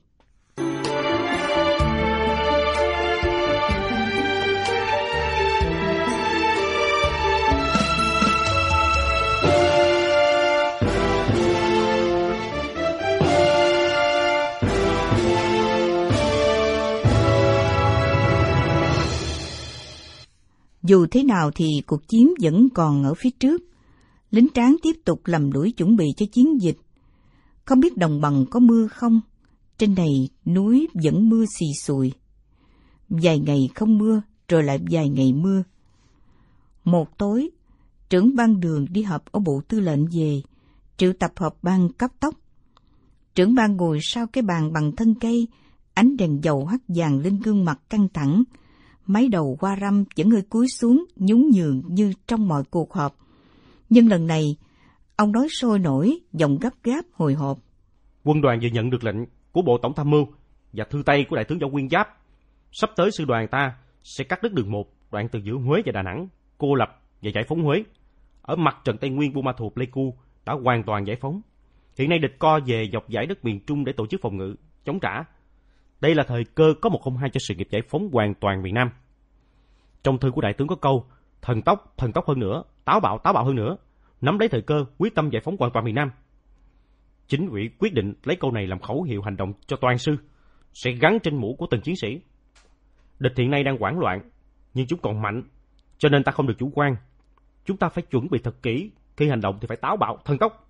Dù thế nào thì cuộc chiến vẫn còn ở phía trước. Lính tráng tiếp tục lầm lũi chuẩn bị cho chiến dịch. Không biết đồng bằng có mưa không? Trên này núi vẫn mưa xì xùi. Vài ngày không mưa, rồi lại vài ngày mưa. Một tối, trưởng ban Đường đi họp ở bộ tư lệnh về, triệu tập họp ban cấp tốc. Trưởng ban ngồi sau cái bàn bằng thân cây, ánh đèn dầu hắt vàng lên gương mặt căng thẳng. Mái đầu hoa râm vẫn hơi cúi xuống, nhún nhường như trong mọi cuộc họp. Nhưng lần này, ông nói sôi nổi, giọng gấp gáp hồi hộp. Quân đoàn vừa nhận được lệnh của Bộ Tổng tham mưu và thư tay của Đại tướng Võ Nguyên Giáp. Sắp tới sư đoàn ta sẽ cắt đứt đường một đoạn từ giữa Huế và Đà Nẵng, cô lập và giải phóng Huế. Ở mặt trận Tây Nguyên, Buôn Ma Thuột, Pleiku đã hoàn toàn giải phóng. Hiện nay địch co về dọc dải đất miền Trung để tổ chức phòng ngự, chống trả. Đây là thời cơ có một không hai cho sự nghiệp giải phóng hoàn toàn miền Nam. Trong thư của Đại tướng có câu, thần tốc, thần tốc hơn nữa, táo bạo, táo bạo hơn nữa, nắm lấy thời cơ, quyết tâm giải phóng hoàn toàn miền Nam. Chính ủy quyết định lấy câu này làm khẩu hiệu hành động cho toàn sư, sẽ gắn trên mũ của từng chiến sĩ. Địch hiện nay đang hoảng loạn, nhưng chúng còn mạnh, cho nên ta không được chủ quan. Chúng ta phải chuẩn bị thật kỹ, khi hành động thì phải táo bạo, thần tốc.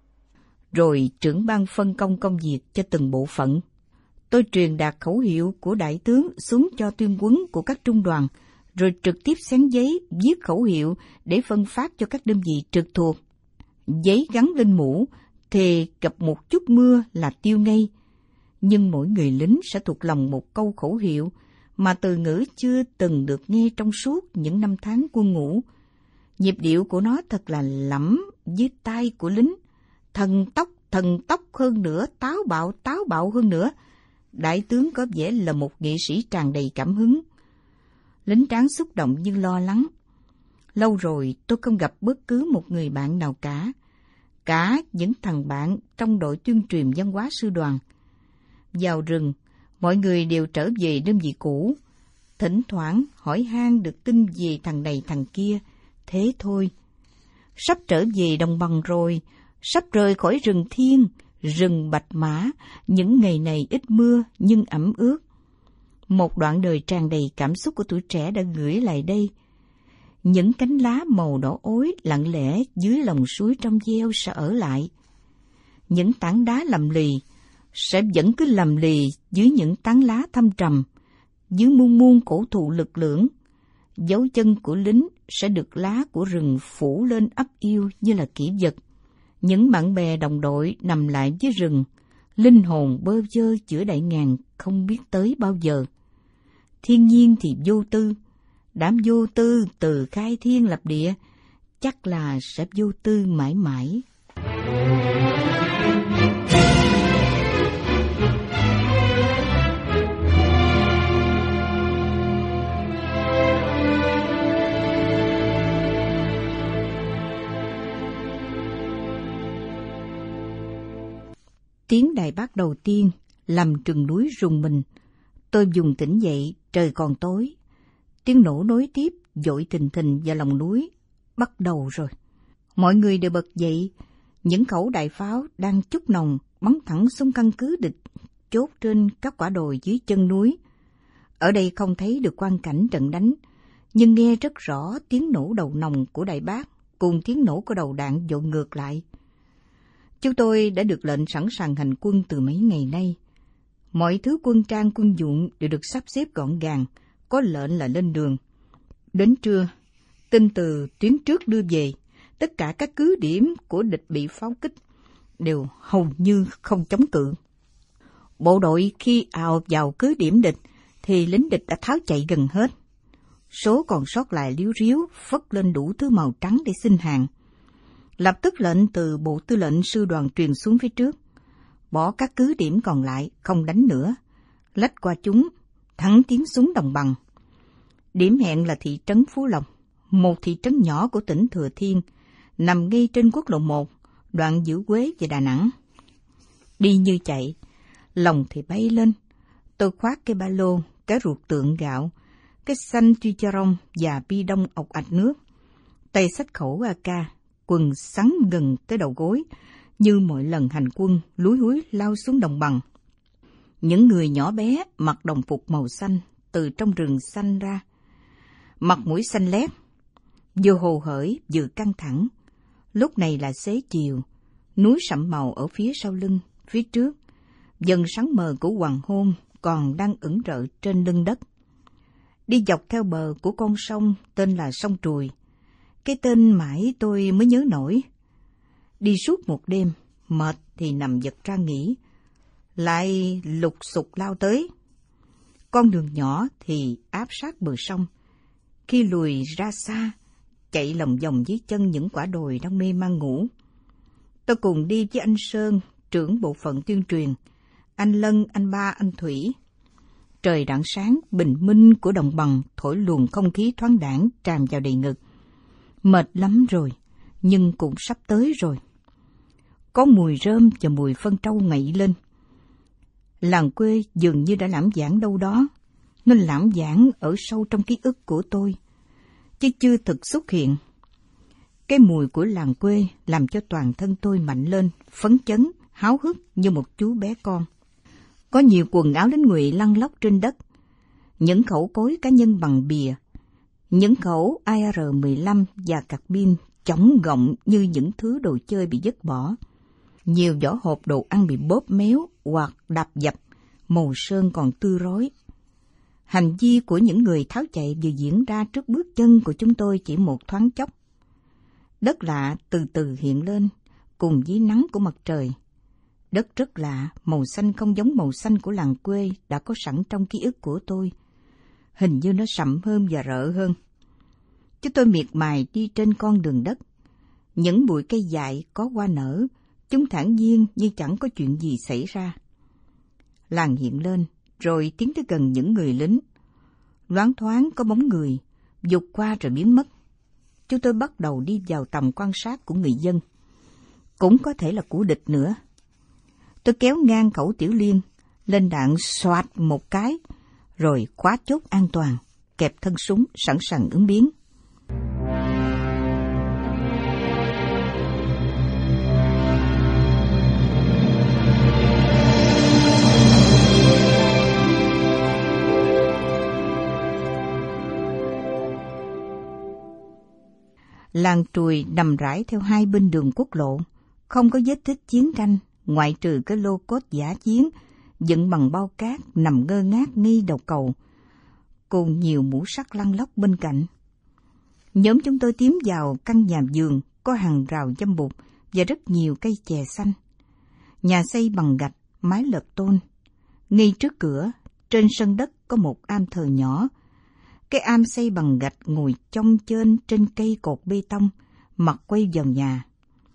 Rồi trưởng ban phân công công việc cho từng bộ phận. Tôi truyền đạt khẩu hiệu của đại tướng xuống cho tuyên huấn của các trung đoàn, rồi trực tiếp xén giấy viết khẩu hiệu để phân phát cho các đơn vị trực thuộc. Giấy gắn lên mũ thì gặp một chút mưa là tiêu ngay. Nhưng mỗi người lính sẽ thuộc lòng một câu khẩu hiệu mà từ ngữ chưa từng được nghe trong suốt những năm tháng quân ngũ. Nhịp điệu của nó thật là lẫm với tai của lính. Thần tốc, thần tốc hơn nữa, táo bạo, táo bạo hơn nữa. Đại tướng có vẻ là một nghệ sĩ tràn đầy cảm hứng. Lính tráng xúc động nhưng lo lắng. Lâu rồi tôi không gặp bất cứ một người bạn nào cả. Cả những thằng bạn trong đội tuyên truyền văn hóa sư đoàn. Vào rừng, mọi người đều trở về đơn vị cũ. Thỉnh thoảng hỏi han được tin về thằng này thằng kia. Thế thôi. Sắp trở về đồng bằng rồi. Sắp rời khỏi rừng thiên, rừng bạch mã. Những ngày này ít mưa nhưng ẩm ướt. Một đoạn đời tràn đầy cảm xúc của tuổi trẻ đã gửi lại đây. Những cánh lá màu đỏ ối lặng lẽ dưới lòng suối trong veo sẽ ở lại. Những tảng đá lầm lì sẽ vẫn cứ lầm lì dưới những tán lá thâm trầm, dưới muôn muôn cổ thụ lực lưỡng. Dấu chân của lính sẽ được lá của rừng phủ lên ấp yêu như là kỷ vật. Những bạn bè đồng đội nằm lại với rừng, linh hồn bơ vơ giữa đại ngàn không biết tới bao giờ. Thiên nhiên thì vô tư, đám vô tư từ khai thiên lập địa, chắc là sẽ vô tư mãi mãi. Tiếng đài bát đầu tiên làm rừng núi rùng mình. Tôi vùng tỉnh dậy, trời còn tối. Tiếng nổ nối tiếp, dội thình thình vào lòng núi. Bắt đầu rồi. Mọi người đều bật dậy. Những khẩu đại pháo đang chúc nòng bắn thẳng xuống căn cứ địch, chốt trên các quả đồi dưới chân núi. Ở đây không thấy được quang cảnh trận đánh, nhưng nghe rất rõ tiếng nổ đầu nòng của đại bác cùng tiếng nổ của đầu đạn dội ngược lại. Chúng tôi đã được lệnh sẵn sàng hành quân từ mấy ngày nay. Mọi thứ quân trang quân dụng đều được sắp xếp gọn gàng, có lệnh là lên đường. Đến trưa, tin từ tuyến trước đưa về, tất cả các cứ điểm của địch bị pháo kích, đều hầu như không chống cự. Bộ đội khi ào vào cứ điểm địch, thì lính địch đã tháo chạy gần hết. Số còn sót lại líu ríu, phất lên đủ thứ màu trắng để xin hàng. Lập tức lệnh từ Bộ Tư lệnh Sư đoàn truyền xuống phía trước, bỏ các cứ điểm còn lại không đánh nữa, lách qua chúng, thẳng tiến xuống đồng bằng. Điểm hẹn là thị trấn Phú Lộc, một thị trấn nhỏ của tỉnh Thừa Thiên, nằm ngay trên quốc lộ một, đoạn giữa Huế và Đà Nẵng. Đi như chạy, lòng thì bay lên. Tôi khoác cái ba lô, cái ruột tượng gạo, cái xanh tuy cha rong và bi đông ọc ạch nước, tay xách khẩu a ca, quần sắn gần tới đầu gối, như mọi lần hành quân lúi húi lao xuống đồng bằng. Những người nhỏ bé mặc đồng phục màu xanh từ trong rừng xanh ra, mặt mũi xanh lét, vừa hồ hởi vừa căng thẳng. Lúc này là xế chiều, núi sậm màu ở phía sau lưng, phía trước, dần sáng mờ của hoàng hôn còn đang ửng rỡ trên lưng đất. Đi dọc theo bờ của con sông tên là sông Trùi, cái tên mãi tôi mới nhớ nổi. Đi suốt một đêm, mệt thì nằm giật ra nghỉ, lại lục sục lao tới. Con đường nhỏ thì áp sát bờ sông, khi lùi ra xa, chạy lòng vòng dưới chân những quả đồi đang mê man ngủ. Tôi cùng đi với anh Sơn, trưởng bộ phận tuyên truyền, anh Lân, anh Ba, anh Thủy. Trời rạng sáng bình minh của đồng bằng thổi luồng không khí thoáng đãng tràn vào đầy ngực. Mệt lắm rồi, nhưng cũng sắp tới rồi. Có mùi rơm và mùi phân trâu ngậy lên. Làng quê dường như đã lãng vãng đâu đó, nên lãng vãng ở sâu trong ký ức của tôi, chứ chưa thực xuất hiện. Cái mùi của làng quê làm cho toàn thân tôi mạnh lên, phấn chấn, háo hức như một chú bé con. Có nhiều quần áo lính ngụy lăn lóc trên đất, những khẩu cối cá nhân bằng bìa, những khẩu A R mười lăm và cạc pin chổng gọng như những thứ đồ chơi bị vứt bỏ. Nhiều vỏ hộp đồ ăn bị bóp méo hoặc đạp dập, màu sơn còn tươi rói. Hành vi của những người tháo chạy vừa diễn ra trước bước chân của chúng tôi chỉ một thoáng chốc. Đất lạ từ từ hiện lên, cùng với nắng của mặt trời. Đất rất lạ, màu xanh không giống màu xanh của làng quê đã có sẵn trong ký ức của tôi. Hình như nó sậm hơn và rợ hơn. Chúng tôi miệt mài đi trên con đường đất. Những bụi cây dại có hoa nở, chúng thản nhiên như chẳng có chuyện gì xảy ra. Làng hiện lên, rồi tiến tới gần những người lính. Loáng thoáng có bóng người, vụt qua rồi biến mất. Chúng tôi bắt đầu đi vào tầm quan sát của người dân. Cũng có thể là của địch nữa. Tôi kéo ngang khẩu tiểu liên, lên đạn xoạt một cái, rồi khóa chốt an toàn, kẹp thân súng sẵn sàng ứng biến. Làng Trùi nằm rải theo hai bên đường quốc lộ, không có vết tích chiến tranh, ngoại trừ cái lô cốt giả chiến dựng bằng bao cát nằm ngơ ngác ngay đầu cầu, cùng nhiều mũ sắt lăn lóc bên cạnh. Nhóm chúng tôi tiến vào căn nhà vườn có hàng rào dăm bụt và rất nhiều cây chè xanh. Nhà xây bằng gạch, mái lợp tôn. Ngay trước cửa, trên sân đất có một am thờ nhỏ. Cái am xây bằng gạch ngồi chông chênh trên cây cột bê tông, mặt quay vào nhà.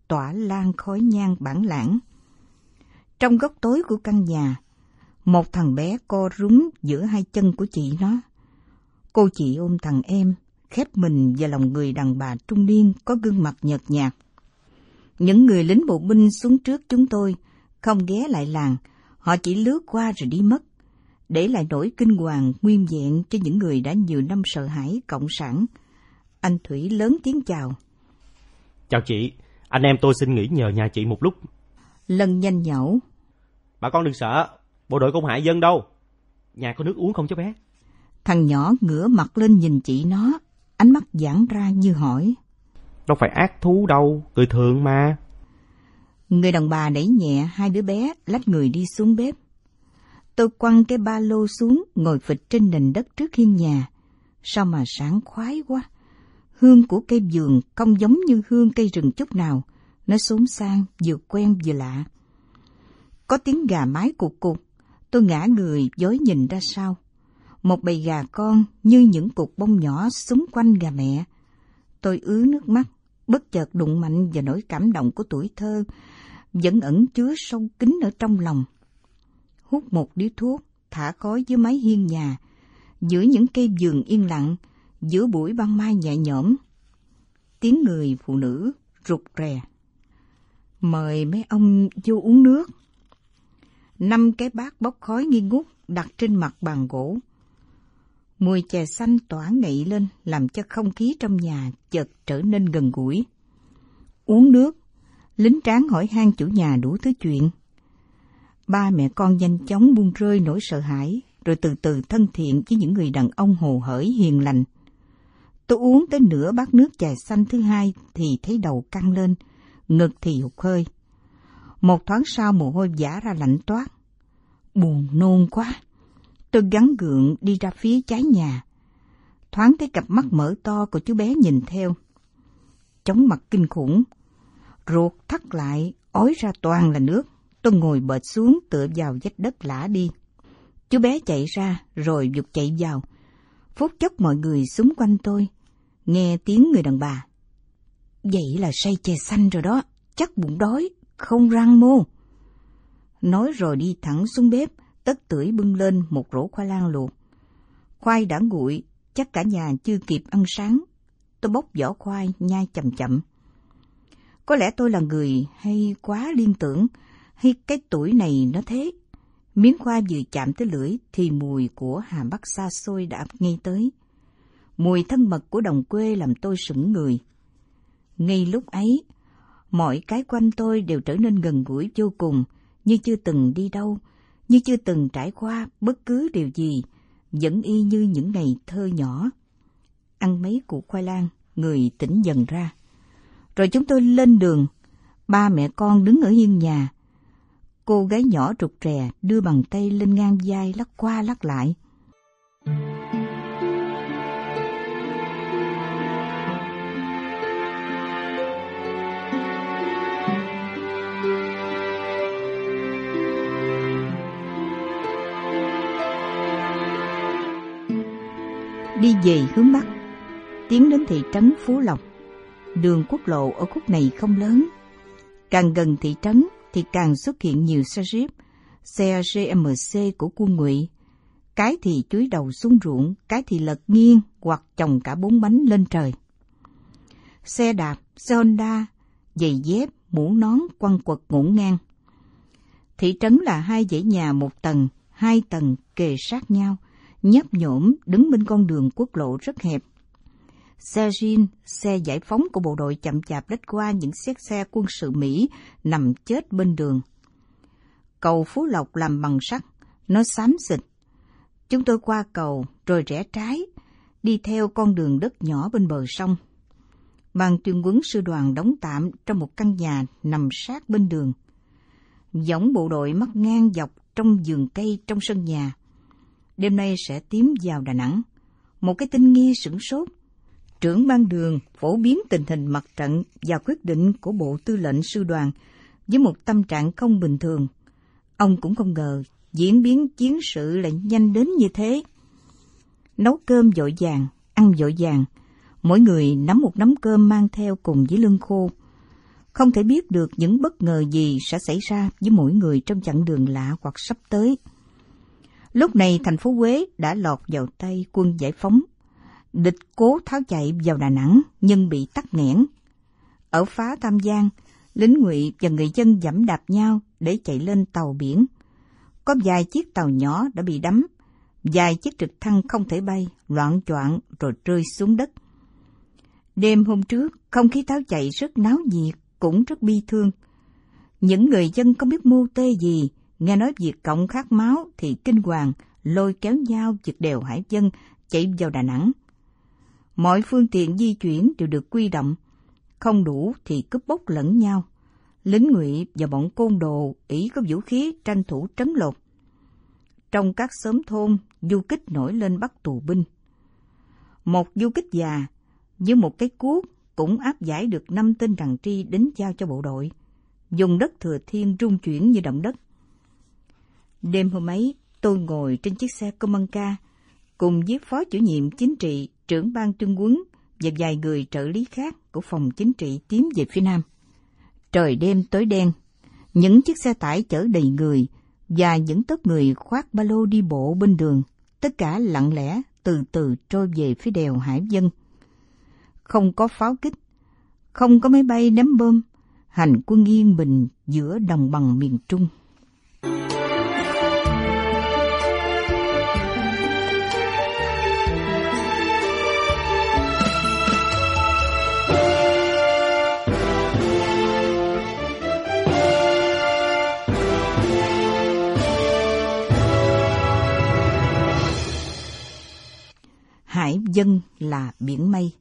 tỏa lan khói nhang bản lãng. Trong góc tối của căn nhà, một thằng bé co rúm giữa hai chân của chị nó. Cô chị ôm thằng em, khép mình vào lòng người đàn bà trung niên có gương mặt nhợt nhạt. Những người lính bộ binh xuống trước chúng tôi, không ghé lại làng, họ chỉ lướt qua rồi đi mất, để lại nỗi kinh hoàng nguyên vẹn cho những người đã nhiều năm sợ hãi cộng sản. Anh Thủy lớn tiếng chào. Chào chị, anh em tôi xin nghỉ nhờ nhà chị một lúc. Lân nhanh nhẩu. Bà con đừng sợ, bộ đội không hại dân đâu. Nhà có nước uống không cháu bé? Thằng nhỏ ngửa mặt lên nhìn chị nó, ánh mắt giãn ra như hỏi. Đâu phải ác thú đâu, người thường mà. Người đàn bà đẩy nhẹ hai đứa bé, lách người đi xuống bếp. Tôi quăng cái ba lô xuống, ngồi phịch trên nền đất trước hiên nhà. Sao mà sảng khoái quá. Hương của cây vườn không giống như hương cây rừng chút nào. Nó xốn sang, vừa quen vừa lạ. Có tiếng gà mái cục cục. Tôi ngã người, dối nhìn ra sau. Một bầy gà con như những cục bông nhỏ xung quanh gà mẹ. Tôi ứa nước mắt, bất chợt đụng mạnh vào nỗi cảm động của tuổi thơ, vẫn ẩn chứa sâu kín ở trong lòng. Hút một điếu thuốc, thả khói dưới mái hiên nhà, giữa những cây vườn yên lặng, giữa buổi ban mai nhẹ nhõm. Tiếng người phụ nữ rụt rè. Mời mấy ông vô uống nước. Năm cái bát bốc khói nghi ngút đặt trên mặt bàn gỗ. Mùi chè xanh tỏa ngậy lên làm cho không khí trong nhà chợt trở nên gần gũi. Uống nước, lính tráng hỏi han chủ nhà đủ thứ chuyện. Ba mẹ con nhanh chóng buông rơi nỗi sợ hãi, rồi từ từ thân thiện với những người đàn ông hồ hởi hiền lành. Tôi uống tới nửa bát nước chè xanh thứ hai thì thấy đầu căng lên, ngực thì hụt hơi. Một thoáng sau mồ hôi vã ra lạnh toát. Buồn nôn quá. Tôi gắng gượng đi ra phía trái nhà. Thoáng thấy cặp mắt mở to của chú bé nhìn theo. Chóng mặt kinh khủng. Ruột thắt lại, ói ra toàn là nước. Tôi ngồi bệt xuống tựa vào vách đất lả đi. Chú bé chạy ra rồi vụt chạy vào. Phút chốc mọi người xung quanh tôi. Nghe tiếng người đàn bà. Vậy là say chè xanh rồi đó. Chắc bụng đói, không răng mô. Nói rồi đi thẳng xuống bếp. Tất tưởi bưng lên một rổ khoai lang luộc. Khoai đã nguội, chắc cả nhà chưa kịp ăn sáng. Tôi bóc vỏ khoai, nhai chậm chậm. Có lẽ tôi là người hay quá liên tưởng, hay cái tuổi này nó thế. Miếng khoai vừa chạm tới lưỡi thì mùi của Hà Bắc xa xôi đã ập ngay tới. Mùi thân mật của đồng quê làm tôi sững người. Ngay lúc ấy, mọi cái quanh tôi đều trở nên gần gũi vô cùng, như chưa từng đi đâu, như chưa từng trải qua bất cứ điều gì, vẫn y như những ngày thơ nhỏ. Ăn mấy củ khoai lang, người tỉnh dần ra. Rồi chúng tôi lên đường, ba mẹ con đứng ở hiên nhà. Cô gái nhỏ rụt rè đưa bàn tay lên ngang vai lắc qua lắc lại. Đi về hướng Bắc, tiến đến thị trấn Phú Lộc. Đường quốc lộ ở khúc này không lớn. Càng gần thị trấn thì càng xuất hiện nhiều xe Jeep, xe giê em xê của quân Ngụy. Cái thì chúi đầu xuống ruộng, cái thì lật nghiêng hoặc chồng cả bốn bánh lên trời. Xe đạp, xe Honda, giày dép, mũ nón quăng quật ngổn ngang. Thị trấn là hai dãy nhà một tầng, hai tầng kề sát nhau, nhấp nhổm đứng bên con đường quốc lộ rất hẹp. Xe jean, xe giải phóng của bộ đội chậm chạp lách qua những chiếc xe quân sự Mỹ nằm chết bên đường. Cầu Phú Lộc làm bằng sắt, nó xám xịt. Chúng tôi qua cầu rồi rẽ trái, đi theo con đường đất nhỏ bên bờ sông. Ban tuyên huấn sư đoàn đóng tạm trong một căn nhà nằm sát bên đường. Võng bộ đội mắt ngang dọc trong vườn cây trong sân nhà. Đêm nay sẽ tiến vào Đà Nẵng. Một cái tin nghe sửng sốt. Trưởng ban đường phổ biến tình hình mặt trận và quyết định của Bộ Tư lệnh Sư đoàn với một tâm trạng không bình thường. Ông cũng không ngờ diễn biến chiến sự lại nhanh đến như thế. Nấu cơm vội vàng, ăn vội vàng. Mỗi người nắm một nắm cơm mang theo cùng với lương khô. không thể biết được những bất ngờ gì sẽ xảy ra với mỗi người trong chặng đường lạ hoặc sắp tới. Lúc này thành phố Huế đã lọt vào tay quân giải phóng. Địch cố tháo chạy vào Đà Nẵng nhưng bị tắc nghẽn. Ở phá Tam Giang, lính Ngụy và người dân giẫm đạp nhau để chạy lên tàu biển. Có vài chiếc tàu nhỏ đã bị đắm, vài chiếc trực thăng không thể bay, loạng choạng rồi rơi xuống đất. Đêm hôm trước, không khí tháo chạy rất náo nhiệt, cũng rất bi thương. Những người dân không biết mưu tê gì, nghe nói Việt Cộng khát máu thì kinh hoàng, lôi kéo nhau vượt đèo Hải Vân chạy vào Đà Nẵng. Mọi phương tiện di chuyển đều được quy động, không đủ thì cướp bóc lẫn nhau. Lính Ngụy và bọn côn đồ ỷ có vũ khí tranh thủ trấn lột. Trong các xóm thôn, du kích nổi lên bắt tù binh. Một du kích già với một cái cuốc cũng áp giải được năm tên đàn tri đến giao cho bộ đội. Vùng đất Thừa Thiên rung chuyển như động đất. Đêm hôm ấy, tôi ngồi trên chiếc xe Comanca cùng với phó chủ nhiệm chính trị, trưởng ban trưng huấn và vài người trợ lý khác của phòng chính trị tiến về phía nam. Trời đêm tối đen, những chiếc xe tải chở đầy người và những tốp người khoác ba lô đi bộ bên đường, tất cả lặng lẽ từ từ trôi về phía đèo Hải Vân. Không có pháo kích, không có máy bay ném bom, hành quân yên bình giữa đồng bằng miền Trung. Hải Vân là biển mây.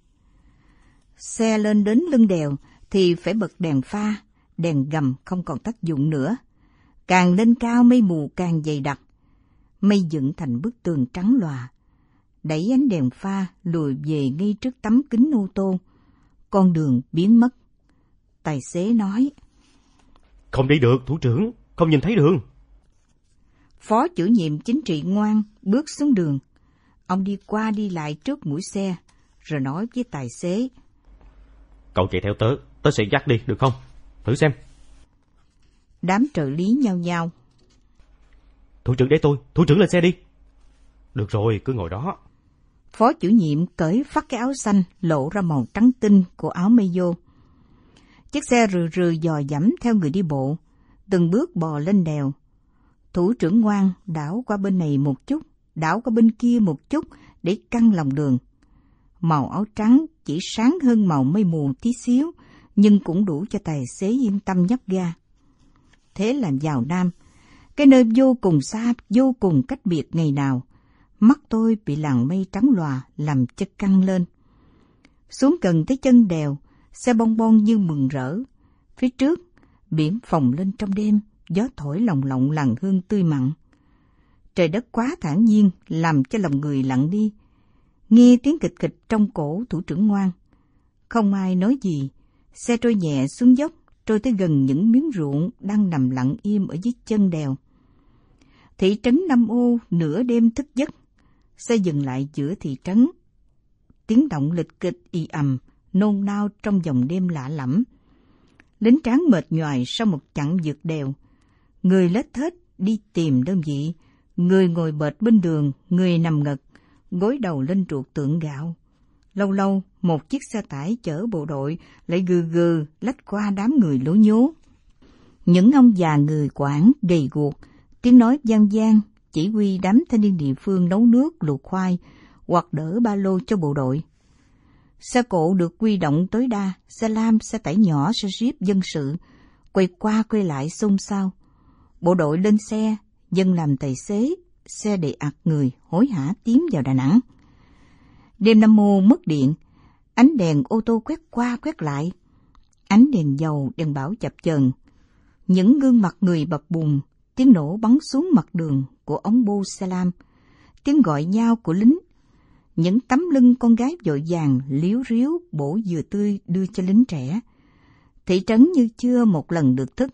Xe lên đến lưng đèo thì phải bật đèn pha, đèn gầm không còn tác dụng nữa. Càng lên cao mây mù càng dày đặc, mây dựng thành bức tường trắng lòa. Đẩy ánh đèn pha lùi về ngay trước tấm kính ô tô, con đường biến mất. Tài xế nói: Không đi được, thủ trưởng, không nhìn thấy đường. Phó chủ nhiệm chính trị ngoan bước xuống đường. Ông đi qua đi lại trước mũi xe, rồi nói với tài xế: Cậu chạy theo tớ, tớ sẽ dắt đi, được không? Thử xem. Đám trợ lý nhao nhao: Thủ trưởng để tôi, thủ trưởng lên xe đi. Được rồi, cứ ngồi đó. Phó chủ nhiệm cởi phắt cái áo xanh, lộ ra màu trắng tinh của áo mayo. Chiếc xe rừ rừ dò dẫm theo người đi bộ, từng bước bò lên đèo. Thủ trưởng ngoan đảo qua bên này một chút, đảo qua bên kia một chút để căng lòng đường. Màu áo trắng chỉ sáng hơn màu mây mù tí xíu, nhưng cũng đủ cho tài xế yên tâm nhấp ga. Thế là vào Nam, cái nơi vô cùng xa, vô cùng cách biệt ngày nào. Mắt tôi bị làn mây trắng lòa làm cho căng lên. Xuống gần tới chân đèo, xe bon bon như mừng rỡ. Phía trước, biển phồng lên trong đêm, gió thổi lồng lộng làn hương tươi mặn. Trời đất quá thản nhiên, làm cho lòng người lặng đi. Nghe tiếng kịch kịch trong cổ thủ trưởng ngoan. Không ai nói gì, xe trôi nhẹ xuống dốc, trôi tới gần những miếng ruộng đang nằm lặng im ở dưới chân đèo. Thị trấn Nam Ô nửa đêm thức giấc, xe dừng lại giữa thị trấn. Tiếng động lịch kịch ì ầm, nôn nao trong dòng đêm lạ lẫm. Lính tráng mệt nhoài sau một chặng vượt đèo. Người lết thết đi tìm đơn vị, người ngồi bệt bên đường, người nằm ngật, gối đầu lên ruột tượng gạo. Lâu lâu, một chiếc xe tải chở bộ đội lại gừ gừ lách qua đám người lố nhố. Những ông già người Quảng gầy guộc, tiếng nói vang vang, chỉ huy đám thanh niên địa phương nấu nước, luộc khoai, hoặc đỡ ba lô cho bộ đội. Xe cộ được quy động tối đa, xe lam, xe tải nhỏ, xe jeep dân sự, quay qua quay lại xôn xao. Bộ đội lên xe, dân làm tài xế, xe đầy ạt người hối hả tiến vào Đà Nẵng. Đêm Nam Mô mất điện, ánh đèn ô tô quét qua quét lại, ánh đèn dầu, đèn bảo chập chờn. Những gương mặt người bập bùng, tiếng nổ bắn xuống mặt đường của ống bô xe lam, tiếng gọi nhau của lính, những tấm lưng con gái vội vàng líu ríu bổ dừa tươi đưa cho lính trẻ. Thị trấn như chưa một lần được thức.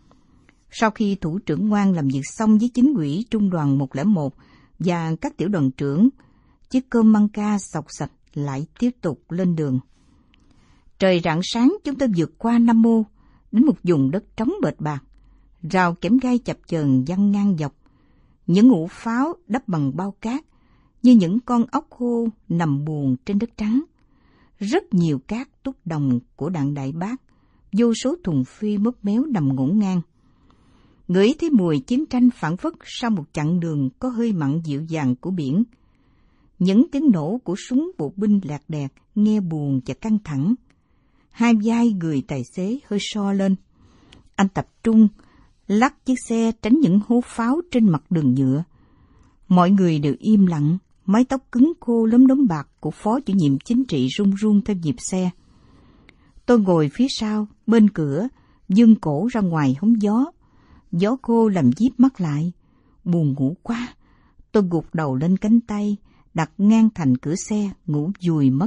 Sau khi thủ trưởng ngoan làm việc xong với chính ủy trung đoàn một không một và các tiểu đoàn trưởng, chiếc cơm măng ca sọc sạch lại tiếp tục lên đường. Trời rạng sáng chúng tôi vượt qua Nam Mô, đến một vùng đất trống bệt bạc, rào kẽm gai chập chờn văng ngang dọc, những ụ pháo đắp bằng bao cát như những con ốc khô nằm buồn trên đất trắng. Rất nhiều cát tút đồng của đạn đại bác, vô số thùng phi mấp méo nằm ngổn ngang. Ngửi thấy mùi chiến tranh phảng phất sau một chặng đường có hơi mặn dịu dàng của biển. Những tiếng nổ của súng bộ binh lạc đẹt nghe buồn và căng thẳng. Hai vai người tài xế hơi so lên. Anh tập trung lắc chiếc xe tránh những hố pháo trên mặt đường nhựa. Mọi người đều im lặng, mái tóc cứng khô lấm đốm bạc của phó chủ nhiệm chính trị run run theo nhịp xe. Tôi ngồi phía sau, bên cửa, vươn cổ ra ngoài hóng gió. Gió khô làm díp mắt lại. Buồn ngủ quá, tôi gục đầu lên cánh tay, đặt ngang thành cửa xe, ngủ vùi mất.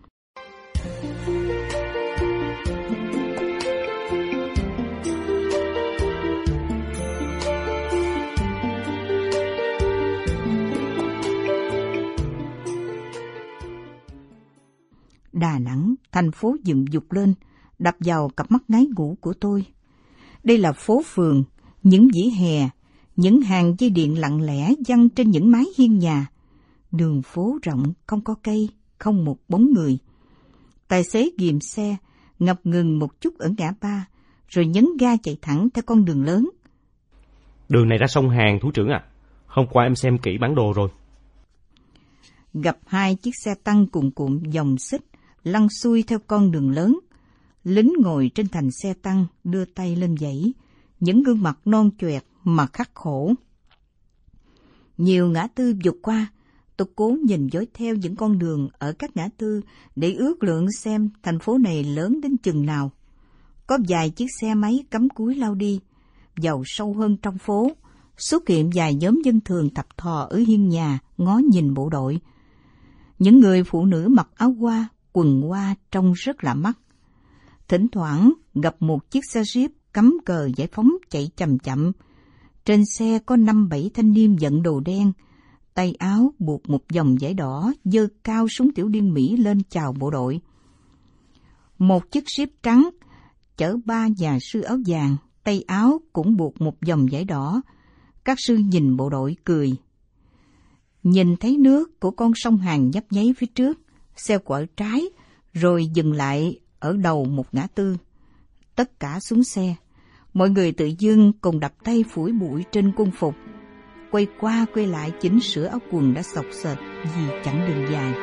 Đà Nẵng, thành phố dựng dục lên, đập vào cặp mắt ngái ngủ của tôi. Đây là phố phường, những vỉa hè, những hàng dây điện lặng lẽ giăng trên những mái hiên nhà. Đường phố rộng, không có cây, không một bóng người. Tài xế ghìm xe, ngập ngừng một chút ở ngã ba, rồi nhấn ga chạy thẳng theo con đường lớn. Đường này ra sông Hàn, thủ trưởng à. Hôm qua em xem kỹ bản đồ rồi. Gặp hai chiếc xe tăng cuồn cuộn dòng xích, lăn xuôi theo con đường lớn. Lính ngồi trên thành xe tăng, đưa tay lên vẫy, những gương mặt non choẹt mà khắc khổ. Nhiều ngã tư vụt qua, tôi cố nhìn dõi theo những con đường ở các ngã tư để ước lượng xem thành phố này lớn đến chừng nào. Có vài chiếc xe máy cắm cúi lao đi, vào sâu hơn trong phố, xuất hiện vài nhóm dân thường thập thò ở hiên nhà ngó nhìn bộ đội. Những người phụ nữ mặc áo hoa, quần hoa trông rất lạ mắt. Thỉnh thoảng gặp một chiếc xe jeep cắm cờ giải phóng chạy chậm chậm. Trên xe có năm bảy thanh niên vận đồ đen, tay áo buộc một vòng vải đỏ, giơ cao súng tiểu liên Mỹ lên chào bộ đội. Một chiếc jeep trắng chở ba nhà sư áo vàng, tay áo cũng buộc một vòng vải đỏ. Các sư nhìn bộ đội cười. Nhìn thấy nước của con sông Hàn nhấp nháy phía trước, xe quẹo trái, rồi dừng lại ở đầu một ngã tư. Tất cả xuống xe, mọi người tự dưng cùng đập tay phủi bụi trên quân phục, quay qua quay lại chỉnh sửa áo quần đã xộc xệch vì chặng đường dài.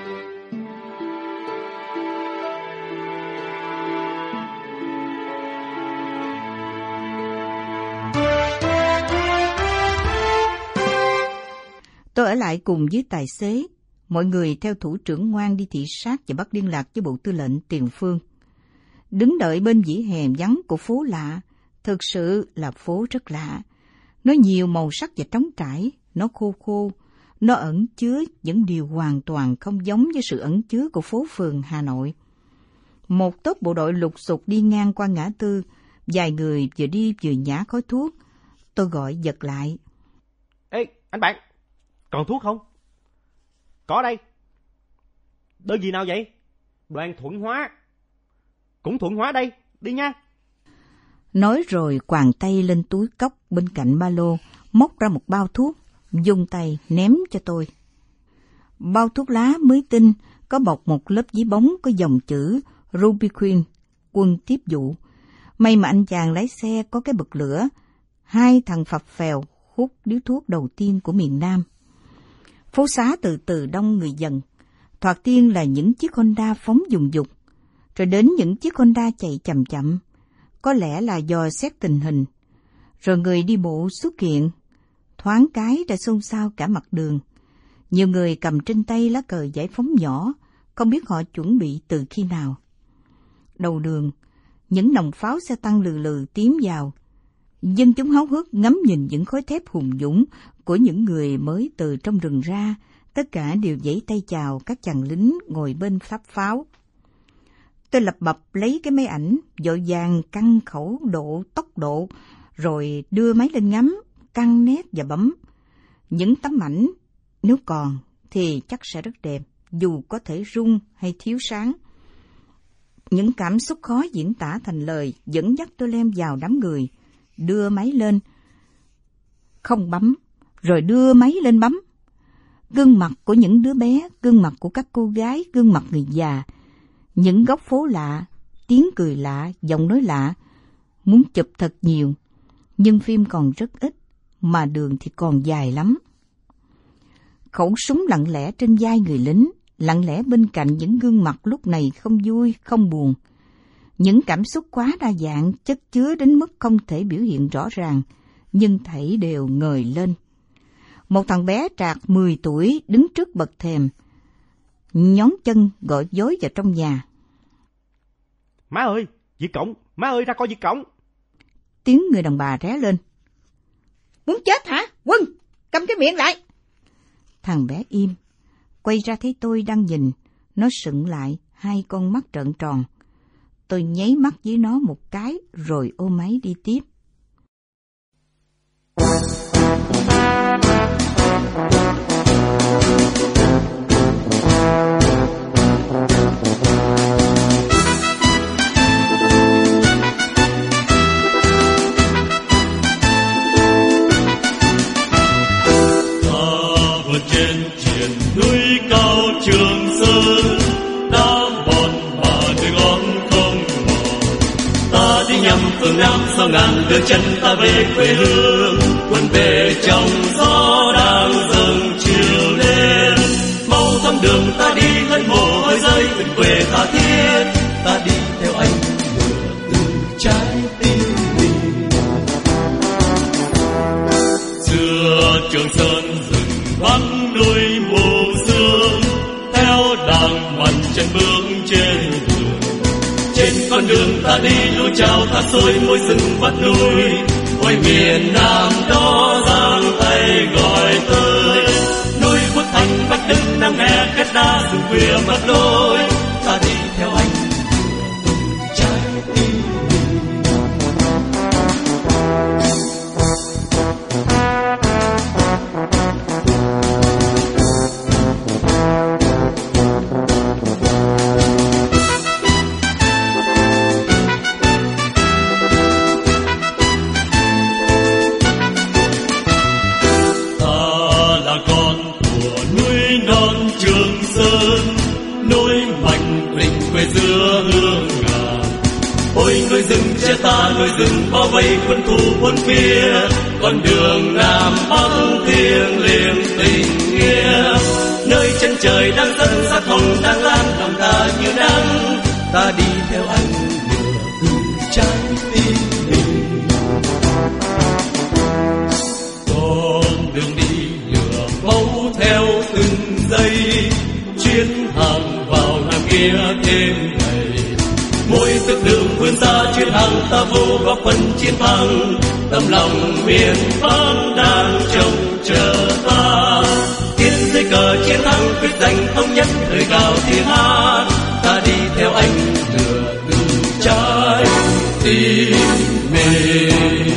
Tôi ở lại cùng với tài xế, mọi người theo thủ trưởng ngoan đi thị sát và bắt liên lạc với Bộ Tư lệnh Tiền Phương. Đứng đợi bên vỉa hè vắng của phố lạ, thực sự là phố rất lạ. Nó nhiều màu sắc và trống trải, nó khô khô, nó ẩn chứa những điều hoàn toàn không giống với sự ẩn chứa của phố phường Hà Nội. Một tốp bộ đội lục sục đi ngang qua ngã tư, vài người vừa đi vừa nhả khói thuốc. Tôi gọi giật lại. Ê, anh bạn, còn thuốc không? Có đây. Đơn gì nào vậy? Đoàn Thuận Hóa. Cũng Thuận Hóa đây, đi nha. Nói rồi quàng tay lên túi cốc bên cạnh ba lô, móc ra một bao thuốc, dùng tay ném cho tôi. Bao thuốc lá mới tinh, có bọc một lớp giấy bóng có dòng chữ Ruby Queen, quân tiếp vụ. May mà anh chàng lái xe có cái bật lửa, hai thằng phập phèo hút điếu thuốc đầu tiên của miền Nam. Phố xá từ từ đông người dần, thoạt tiên là những chiếc Honda phóng dùng dục, rồi đến những chiếc Honda chạy chậm chậm, có lẽ là dò xét tình hình. Rồi người đi bộ xuất hiện, thoáng cái đã xôn xao cả mặt đường. Nhiều người cầm trên tay lá cờ giải phóng nhỏ, không biết họ chuẩn bị từ khi nào. Đầu đường, những nòng pháo xe tăng lừ lừ tiến vào. Dân chúng háo hức ngắm nhìn những khối thép hùng dũng của những người mới từ trong rừng ra, tất cả đều giãy tay chào các chàng lính ngồi bên tháp pháo. Tôi lập bập lấy cái máy ảnh, vội vàng căn khẩu độ, tốc độ, rồi đưa máy lên ngắm, căn nét và bấm. Những tấm ảnh, nếu còn, thì chắc sẽ rất đẹp, dù có thể rung hay thiếu sáng. Những cảm xúc khó diễn tả thành lời dẫn dắt tôi lem vào đám người, đưa máy lên, không bấm, rồi đưa máy lên bấm. Gương mặt của những đứa bé, gương mặt của các cô gái, gương mặt người già, những góc phố lạ, tiếng cười lạ, giọng nói lạ. Muốn chụp thật nhiều, nhưng phim còn rất ít, mà đường thì còn dài lắm. Khẩu súng lặng lẽ trên vai người lính, lặng lẽ bên cạnh những gương mặt lúc này không vui, không buồn. Những cảm xúc quá đa dạng, chất chứa đến mức không thể biểu hiện rõ ràng, nhưng thảy đều ngời lên. Một thằng bé trạc mười tuổi đứng trước bậc thềm, nhón chân gọi dối vào trong nhà. Má ơi, Việt Cộng, má ơi ra coi Việt Cộng. Tiếng người đàn bà ré lên. Muốn chết hả? Quân, cầm cái miệng lại. Thằng bé im, quay ra thấy tôi đang nhìn, nó sững lại, hai con mắt trợn tròn. Tôi nháy mắt với nó một cái rồi ôm máy đi tiếp. Sau ngàn đưa chân ta về quê hương, quân về trong gió đang dâng chiều lên. Mau thăm đường ta đi lấy mồ hôi rơi tình quê tha thiết, ta đi theo anh lửa từ trái tim mình. Xưa Trường Sơn rừng vắng đôi mù sương, theo đàng mặn chân bước trên con đường ta đi lối chào ta xuôi môi rừng vắt núi, ôi miền Nam đó giang tay gọi tới. Núi Phước Thành Bạch Đưng nắng hè kết đá rừng khuya mặt lối, ta đi theo anh từ trái tim mình. Ta nuôi rừng bao vây quân thù bốn phía, con đường Nam Bắc thiêng liêng tình nghĩa. Nơi chân trời đang dẫn sắc hồng đang lan lòng ta như nắng, ta đi theo anh lửa từ trái tim mình. Con đường đi lửa máu theo từng giây, chuyến hàng vào Nam kia thêm đầy. Mỗi tức đường vươn xa chuyến hàng ta vô góp phần chiến thắng, tấm lòng miền Bắc đang trông chờ ta. Tiến dưới cờ chiến thắng quyết giành thống nhất thời cao tiếng hát, ta đi theo anh lửa từ trái tim mình.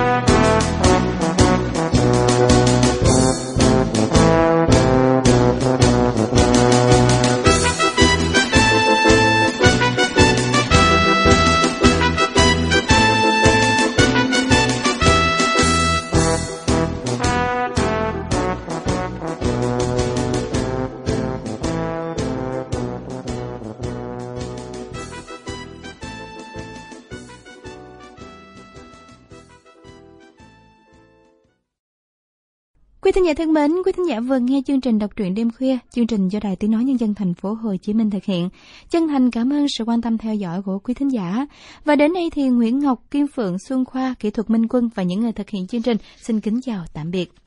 Quý thính giả thân mến, quý thính giả vừa nghe chương trình đọc truyện đêm khuya, chương trình do Đài Tiếng nói Nhân dân thành phố Hồ Chí Minh thực hiện. Chân thành cảm ơn sự quan tâm theo dõi của quý thính giả. Và đến đây thì Nguyễn Ngọc, Kim Phượng, Xuân Khoa, kỹ thuật Minh Quân và những người thực hiện chương trình xin kính chào tạm biệt.